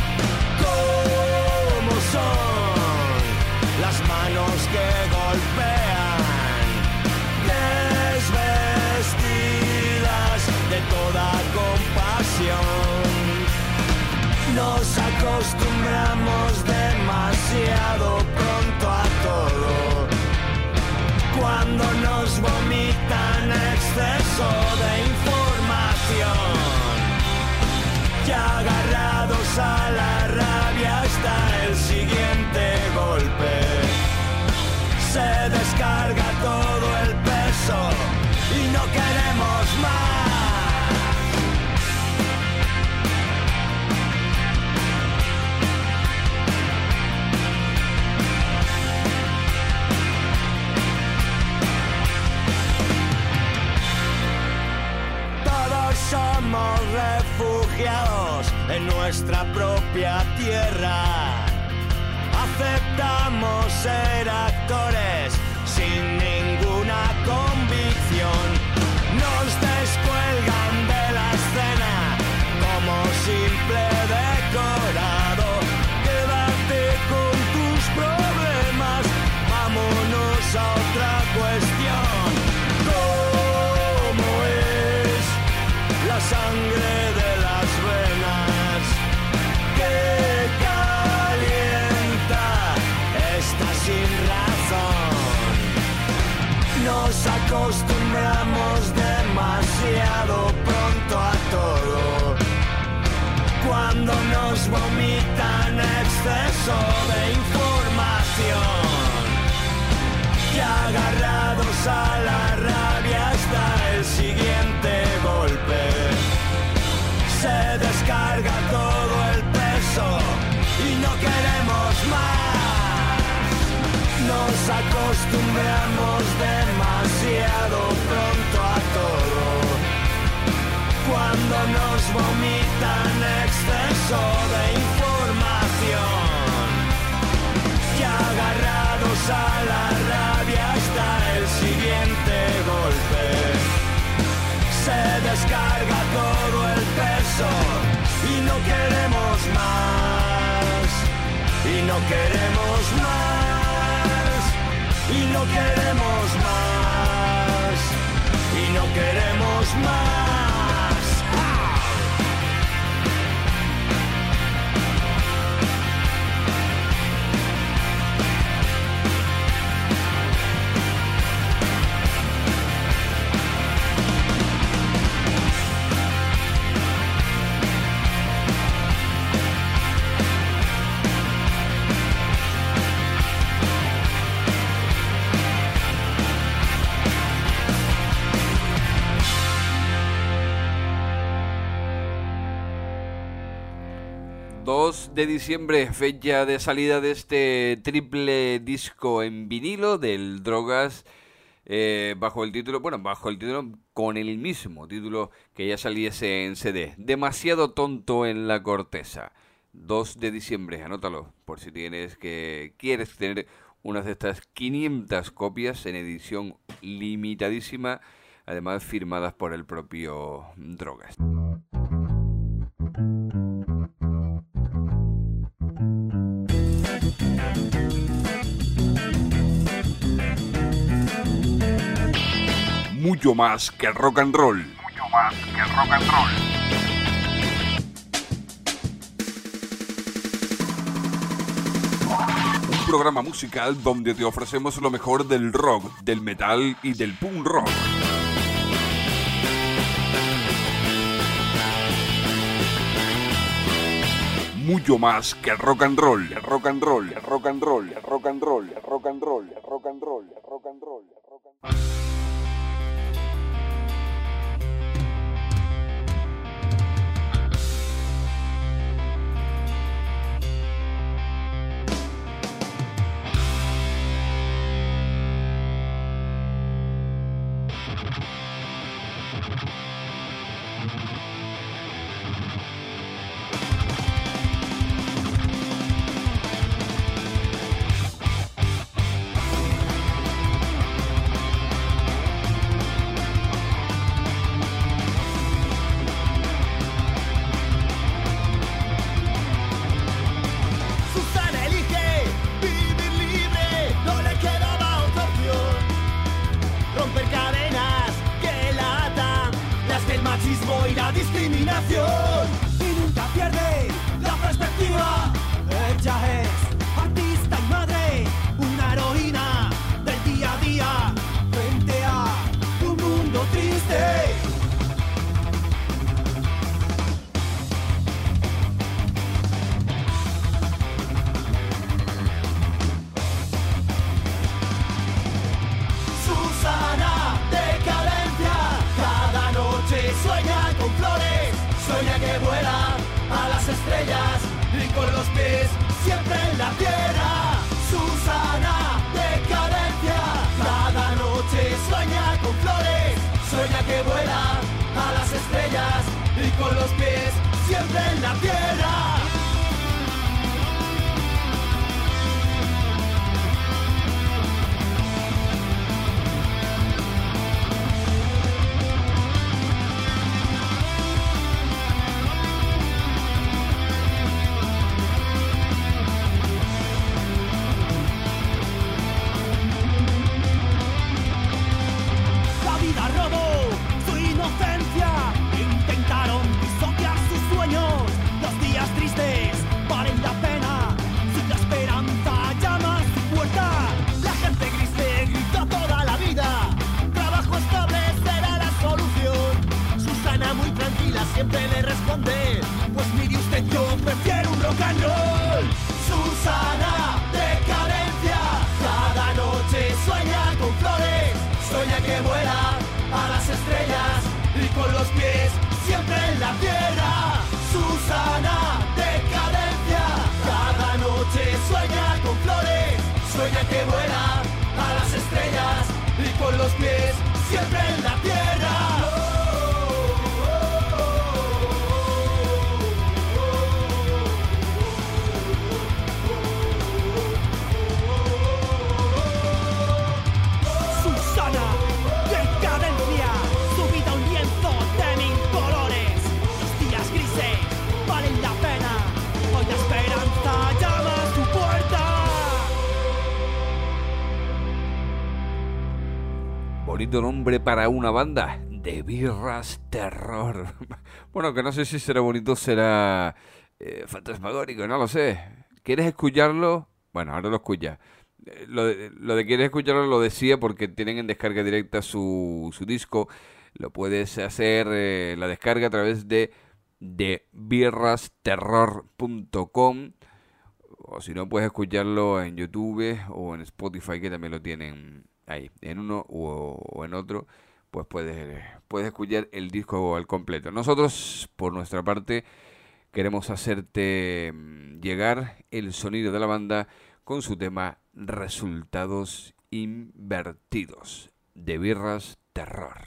Como son las manos que golpean, desvestidas de toda compasión. Nos acostumbramos demasiado pronto a todo, cuando nos vomitan exceso de información, y agarrados a la rabia hasta el siguiente golpe, se descarga todo el peso y no queremos más. Somos refugiados en nuestra propia tierra. Aceptamos ser actores sin ninguna convicción. Nos descuelgan de la escena como simple decorado. Quédate con tus problemas, vámonos a otra cuestión. ¿Cómo es la sangre de las venas que calienta esta sin razón? Nos acostumbramos demasiado pronto a todo, cuando nos vomitan exceso de información, y agarrados a la rabia hasta el siguiente golpe, se descarga todo el peso y no queremos más. Nos acostumbramos demasiado pronto a todo, cuando nos vomitan exceso de información, y agarrados a la rabia hasta el siguiente golpe, se descarga todo el peso y no queremos más, y no queremos más, y no queremos más, y no queremos más. ¡Ah! 2 de diciembre, fecha de salida de este triple disco en vinilo del Drogas, bajo el título, con el mismo título que ya saliese en CD, Demasiado tonto en la corteza. 2 de diciembre, anótalo, por si quieres tener una de estas 500 copias en edición limitadísima, además firmadas por el propio Drogas. Mucho más que rock and roll. Mucho más que rock and roll. Un programa musical donde te ofrecemos lo mejor del rock, del metal y del punk rock. Mucho más que rock and roll, rock and roll, rock and roll, rock and roll, rock and roll, rock and roll, rock and roll, rock and roll. Y la discriminación, y nunca pierde la perspectiva. Ella es artista y madre, una heroína del día a día frente a un mundo triste. Susana, decadencia, cada noche sueña con flores, sueña que vuela a las estrellas y con los pies siempre en la tierra. Susana, decadencia, cada noche sueña con flores, sueña que vuela a las estrellas y con los pies siempre en la tierra. Intentaron disociar sus sueños. Los días tristes valen la pena si la esperanza llama a su puerta. La gente gris le grita toda la vida: trabajo estable será la solución. Susana muy tranquila siempre le responde: pues mire usted, yo prefiero un rock and roll. Susana, decadencia, cada noche sueña con flores, sueña que vuela a las estrellas y con los pies siempre en la tierra. Susana, decadencia, cada noche sueña con flores, sueña que vuela a las estrellas y con los pies siempre en la tierra. Susana, decadencia, subida a un lienzo de 1000 colores. Los días grises valen la pena, hoy la esperanza llama a tu puerta. Bonito nombre para una banda, de Birras Terror. Bueno, que no sé si será bonito o será fantasmagórico, no lo sé. ¿Quieres escucharlo? Bueno, ahora lo escuchas. Lo de quieres escucharlo lo decía porque tienen en descarga directa su disco. Lo puedes hacer la descarga a través de birrasterror.com, o si no puedes escucharlo en YouTube o en Spotify, que también lo tienen ahí, en uno o en otro. Pues puedes escuchar el disco al completo. Nosotros, por nuestra parte, queremos hacerte llegar el sonido de la banda con su tema Resultados Invertidos, de Birras Terror.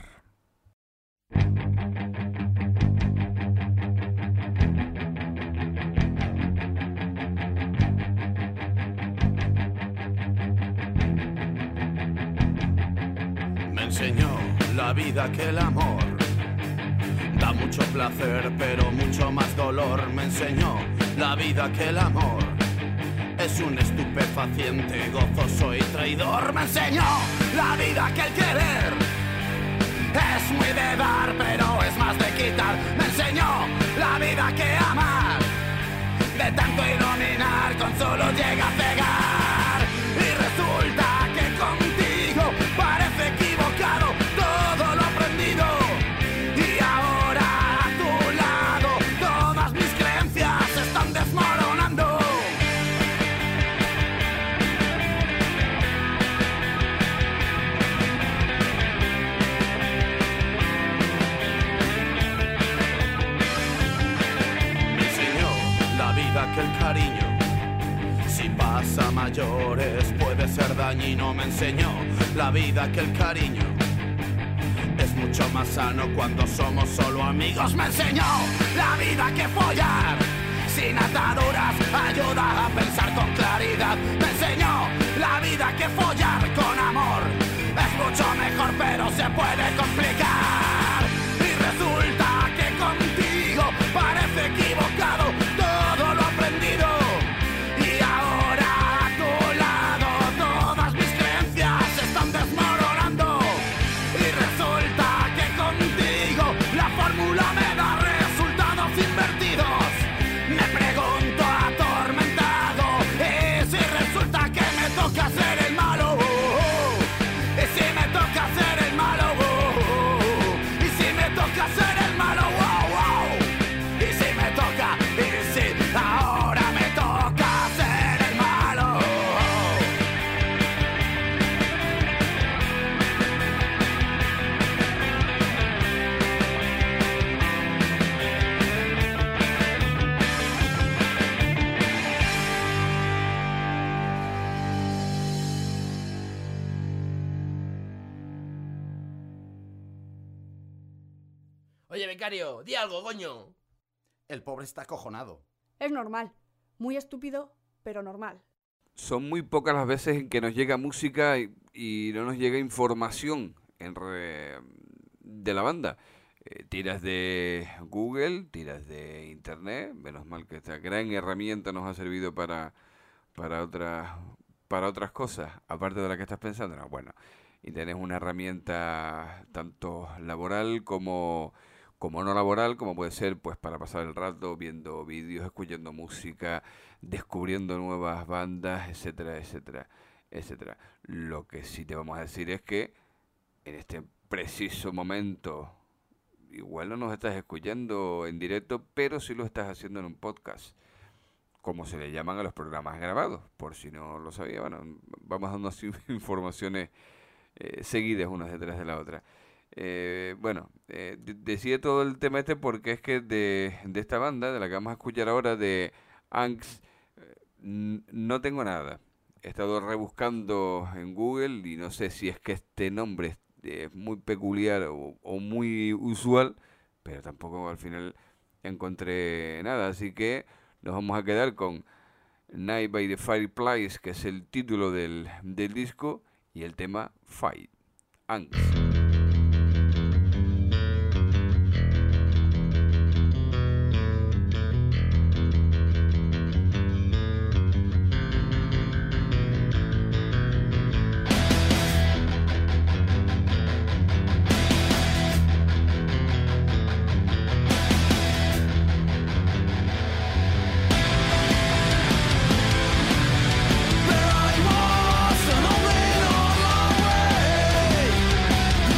Me enseñó la vida que el amor da mucho placer, pero mucho más dolor. Me enseñó la vida que el amor es un estupefaciente, gozoso y traidor. Me enseñó la vida que el querer es muy de dar, pero es más de quitar. Me enseñó la vida que amar, de tanto iluminar, con solo llega a cegar. Y resulta que contigo parece equivocado todo lo aprendido. Y ahora a tu lado todas mis creencias se están desmoronando. Me enseñó la vida que el cariño, si pasa a mayores, puede ser dañino. Me enseñó la vida que el cariño es mucho más sano cuando somos solo amigos. Me enseñó la vida que follar sin ataduras ayuda a pensar con claridad. Me enseñó la vida que follar con amor es mucho mejor, pero se puede complicar. Y resulta que contigo parece equivocado todo lo aprendido. Y ahora a tu lado todas mis creencias se están desmoronando. Y resulta que contigo la fórmula me da resultados invertidos. Me pregunto atormentado, ¿y si resulta que me toca ser el malo? ¿Y si me toca ser el malo? ¿Y si me toca ser el malo? ¿Y si me toca? ¿Y si ahora me toca ser el malo? Oye, becario, di algo, coño. El pobre está acojonado. Es normal. Muy estúpido, pero normal. Son muy pocas las veces en que nos llega música y no nos llega información de la banda. Tiras de Google, tiras de Internet. Menos mal que esta gran herramienta nos ha servido para otras cosas, aparte de la que estás pensando. No, bueno, y tenés una herramienta tanto laboral como no laboral, como puede ser pues para pasar el rato viendo vídeos, escuchando música, descubriendo nuevas bandas, etcétera, etcétera, etcétera. Lo que sí te vamos a decir es que en este preciso momento igual no nos estás escuchando en directo, pero sí lo estás haciendo en un podcast, como se le llaman a los programas grabados, por si no lo sabía. Bueno, vamos dando así informaciones seguidas unas detrás de la otra. Decía todo el tema este porque es que de esta banda, de la que vamos a escuchar ahora, de Angst, no tengo nada. He estado rebuscando en Google y no sé si es que este nombre es muy peculiar o muy usual, pero tampoco al final encontré nada, así que nos vamos a quedar con Night by the Fireplace, que es el título del disco, y el tema Fight, Angst. There I was, an old man on my way.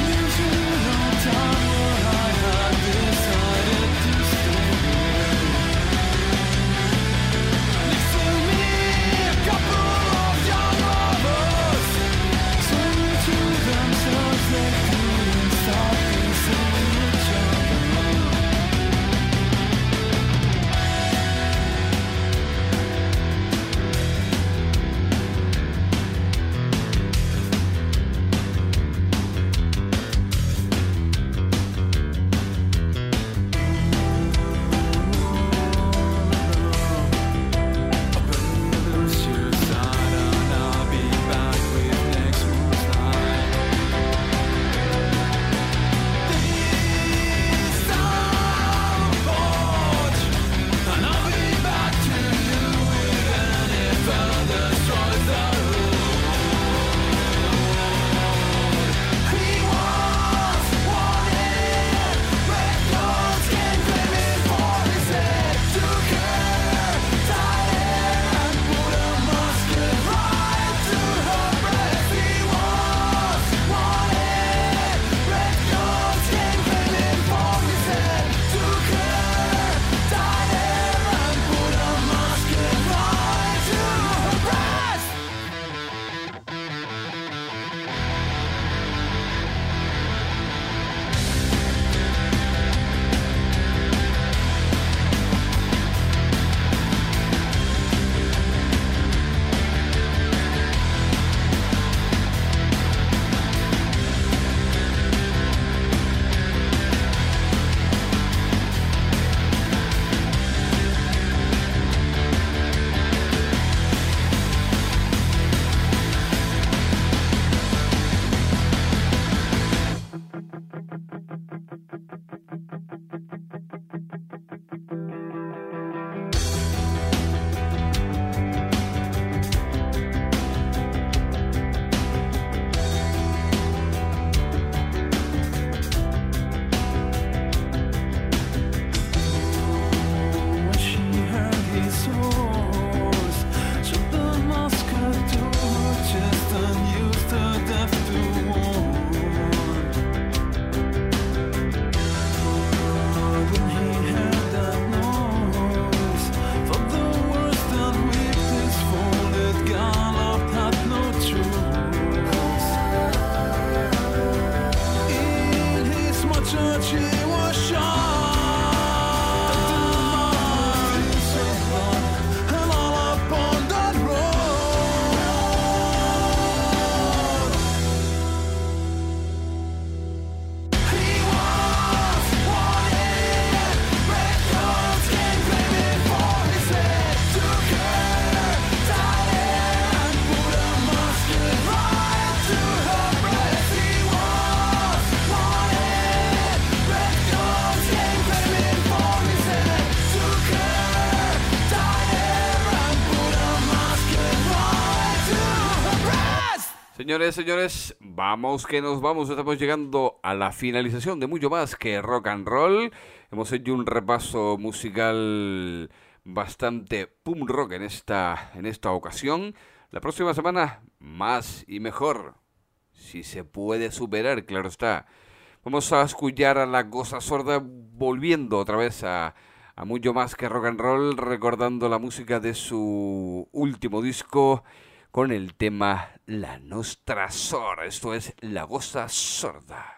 Señores, vamos que nos vamos. Estamos llegando a la finalización de mucho más que rock and roll. Hemos hecho un repaso musical bastante punk rock en esta ocasión. La próxima semana, más y mejor. Si se puede superar, claro está. Vamos a escuchar a La Cosa Sorda volviendo otra vez a mucho más que rock and roll, recordando la música de su último disco con el tema La Nostra Sor. Esto es La Cosa Sorda.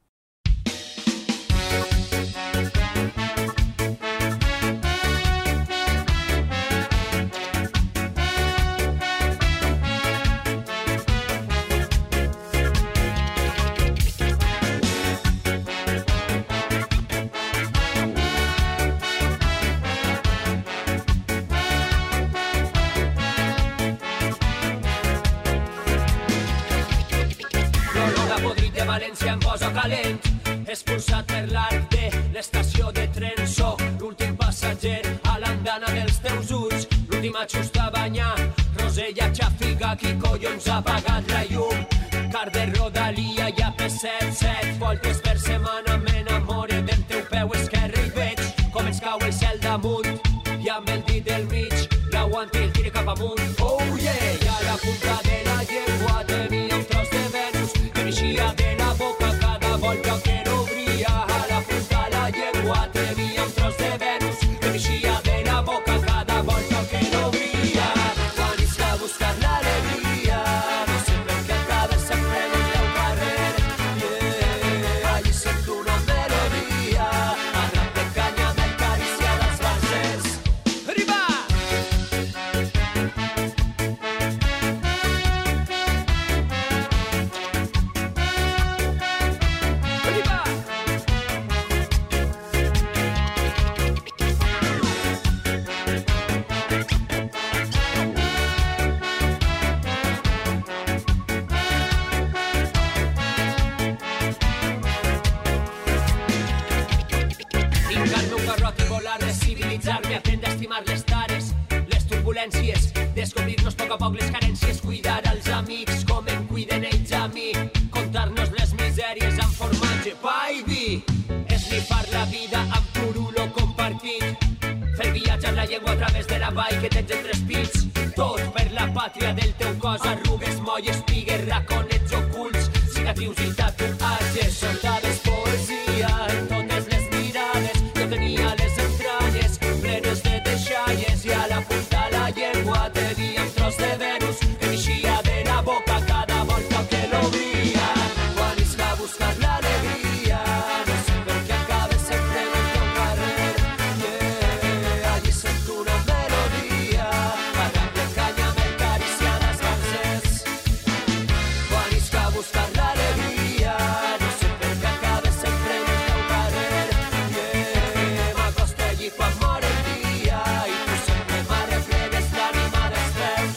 València em posa calent, expulsat per l'arc de l'estació de tren. Soc l'últim passatger a l'andana dels teus ulls, l'últim a justa a banyar. Rosella, xafiga, qui collons ha apagat la llum? Car de Rodalia i AP7, 7 voltes per setmana m'enamore del teu peu esquerre i veig com ens cau el cel damunt i amb el dit del mig l'aguanti el tire cap amunt. Oh yeah! I a la punta de la llengua tenia un tros de Venus que n'eixia de la boca cada volta que n'obria. A la punta de la llengua tenia un tros de Venus que n'eixia de la boca cada volta que n'obria. Quan és a buscar l'alegria, no sé per què acabes sempre en el teu carrer. Yeah, allí sento una melodia, a rap de canya m'acaricia les bases. Arriba! Civilitzar-me, aprendre a estimar les tares, les turbulències, descobrir-nos a poc les carències, cuidar els amics com em cuiden ells a mi, contar-nos les misèries amb formatge, pa i vi, esnifar la vida amb turulo compartit, fer viatjar la llengua a través de la vall que tens entre espits, tot per la pàtria del teu cos, arrugues, molles, pigues, raconets ocults, cicatrius i tatuatges, soldades, poesia, en totes les mirades, jo tenia les entranyes plenes de deixalles i a la punta la llengua tenia un tros de Venus que n'eixia de la boca cada volta que l'obria. Quan és a buscar l'alegria, no sé per què acabes sempre en el teu carrer. Yeah, allí sento una melodia, parlant de canya m'acaricia les bases. Quan és a buscar l'alegria, no sé per què acabes sempre en el teu carrer. Yeah, m'acosto allí quan mor el dia i tu sempre m'arreplegues l'ànima dels peus.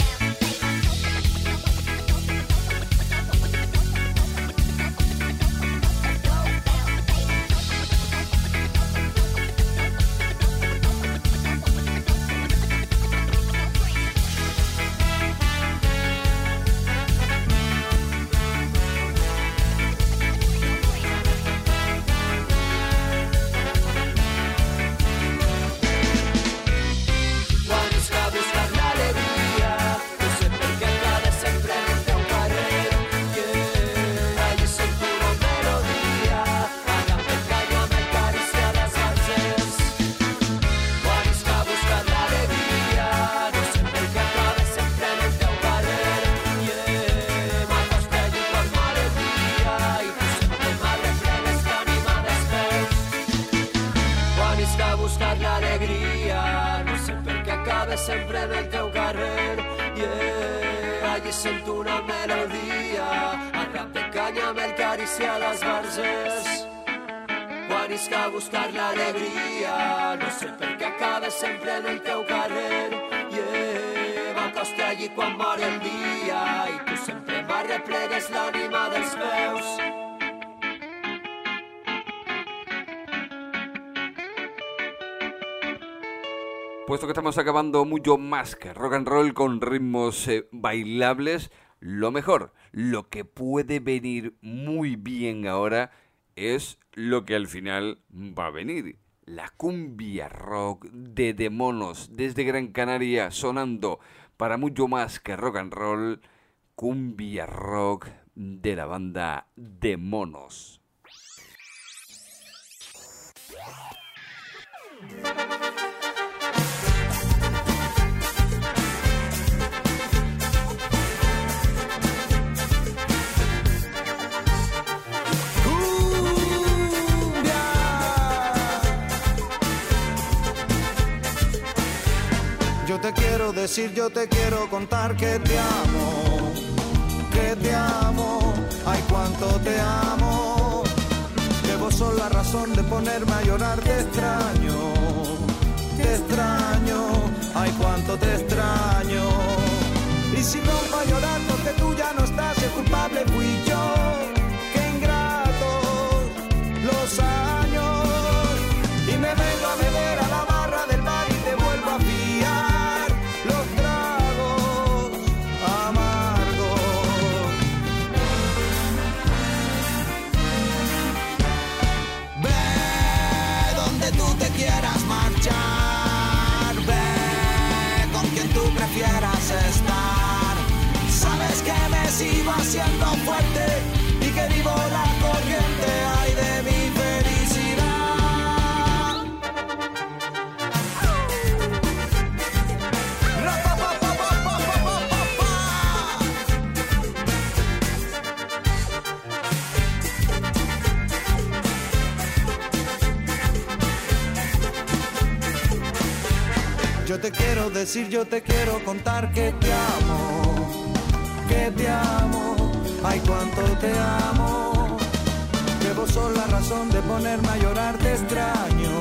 Quan és a buscar l'alegria, no sé per què acabes sempre en el teu carrer. Yeah, allí sento una melodia, parlant de canya m'acaricia les bases. Quan és a buscar l'alegria, no sé per què acabes sempre en el teu carrer. Yeah, m'acosto allí quan mor el dia i tu sempre m'arreplegues l'ànima dels peus. Quan és a buscar l'alegria, no sé per què acabes sempre en el teu carrer. Yeah, allí sento una melodia, el rap de canya m'acaricia les bases. Quan és a buscar l'alegria, no sé per què acabes sempre en el teu carrer. Yeah, m'acosto allí quan mor el dia i tu sempre m'arreplegues l'ànima dels peus. Puesto que estamos acabando mucho más que rock and roll con ritmos bailables, lo mejor. Lo que puede venir muy bien ahora es lo que al final va a venir. La cumbia rock de Demonos desde Gran Canaria, sonando para mucho más que rock and roll. Cumbia rock de la banda Demonos. Yo te quiero decir, yo te quiero contar que te amo, ay cuánto te amo, que vos sos la razón de ponerme a llorar, te extraño, ay cuánto te extraño, y si no va a llorar porque tú ya no estás, el culpable fui yo, qué ingratos los años, y me vengo a beber a la barra del bar y te vuelvo a pillar los tragos amargos. Ve donde tú te quieras marchar, ve con quien tú prefieras estar. Sabes que me sigo haciendo fuerte y que vivo la corriente, ay de mi felicidad. Yo te quiero decir, yo te quiero contar que te amo, ay cuánto te amo, que vos sos la razón de ponerme a llorar, te extraño,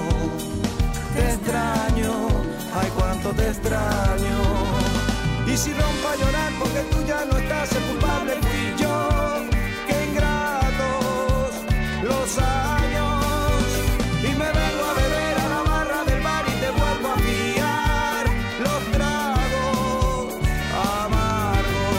ay cuánto te extraño, y si rompo a llorar porque tú ya no estás, el culpable fui yo, qué ingratos los años, y me vengo a beber a la barra del bar y te vuelvo a pillar los tragos amargos.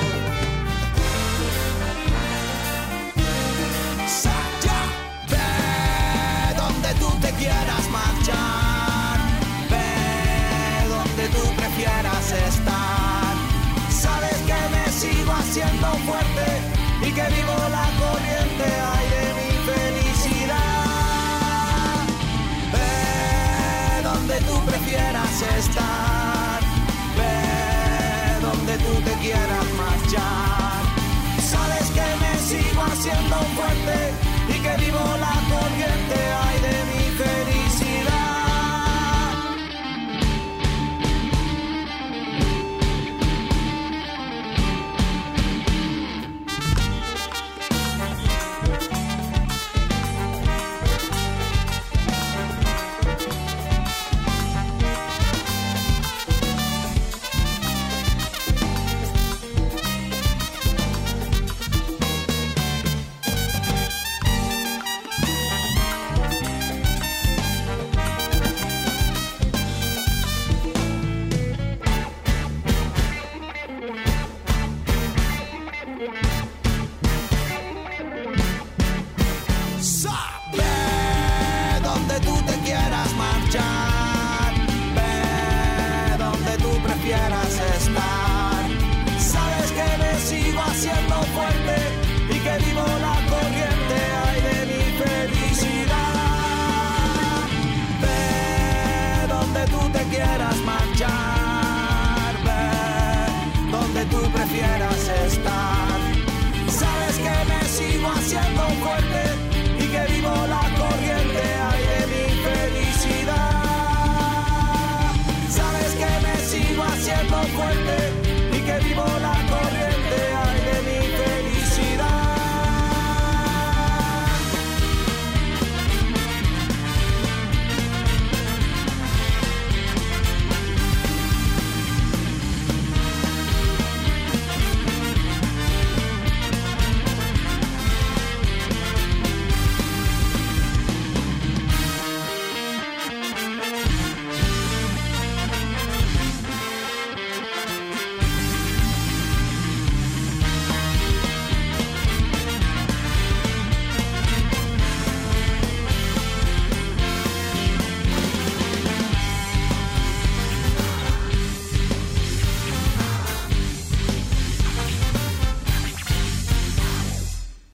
Saya, ve donde tú te quieras marchar, ve donde tú prefieras estar. Sabes que me sigo haciendo fuerte y que vivo la corriente, ay de mi felicidad. Ve donde tú prefieras estar, ve donde tú te quieras marchar. Sabes que me sigo haciendo fuerte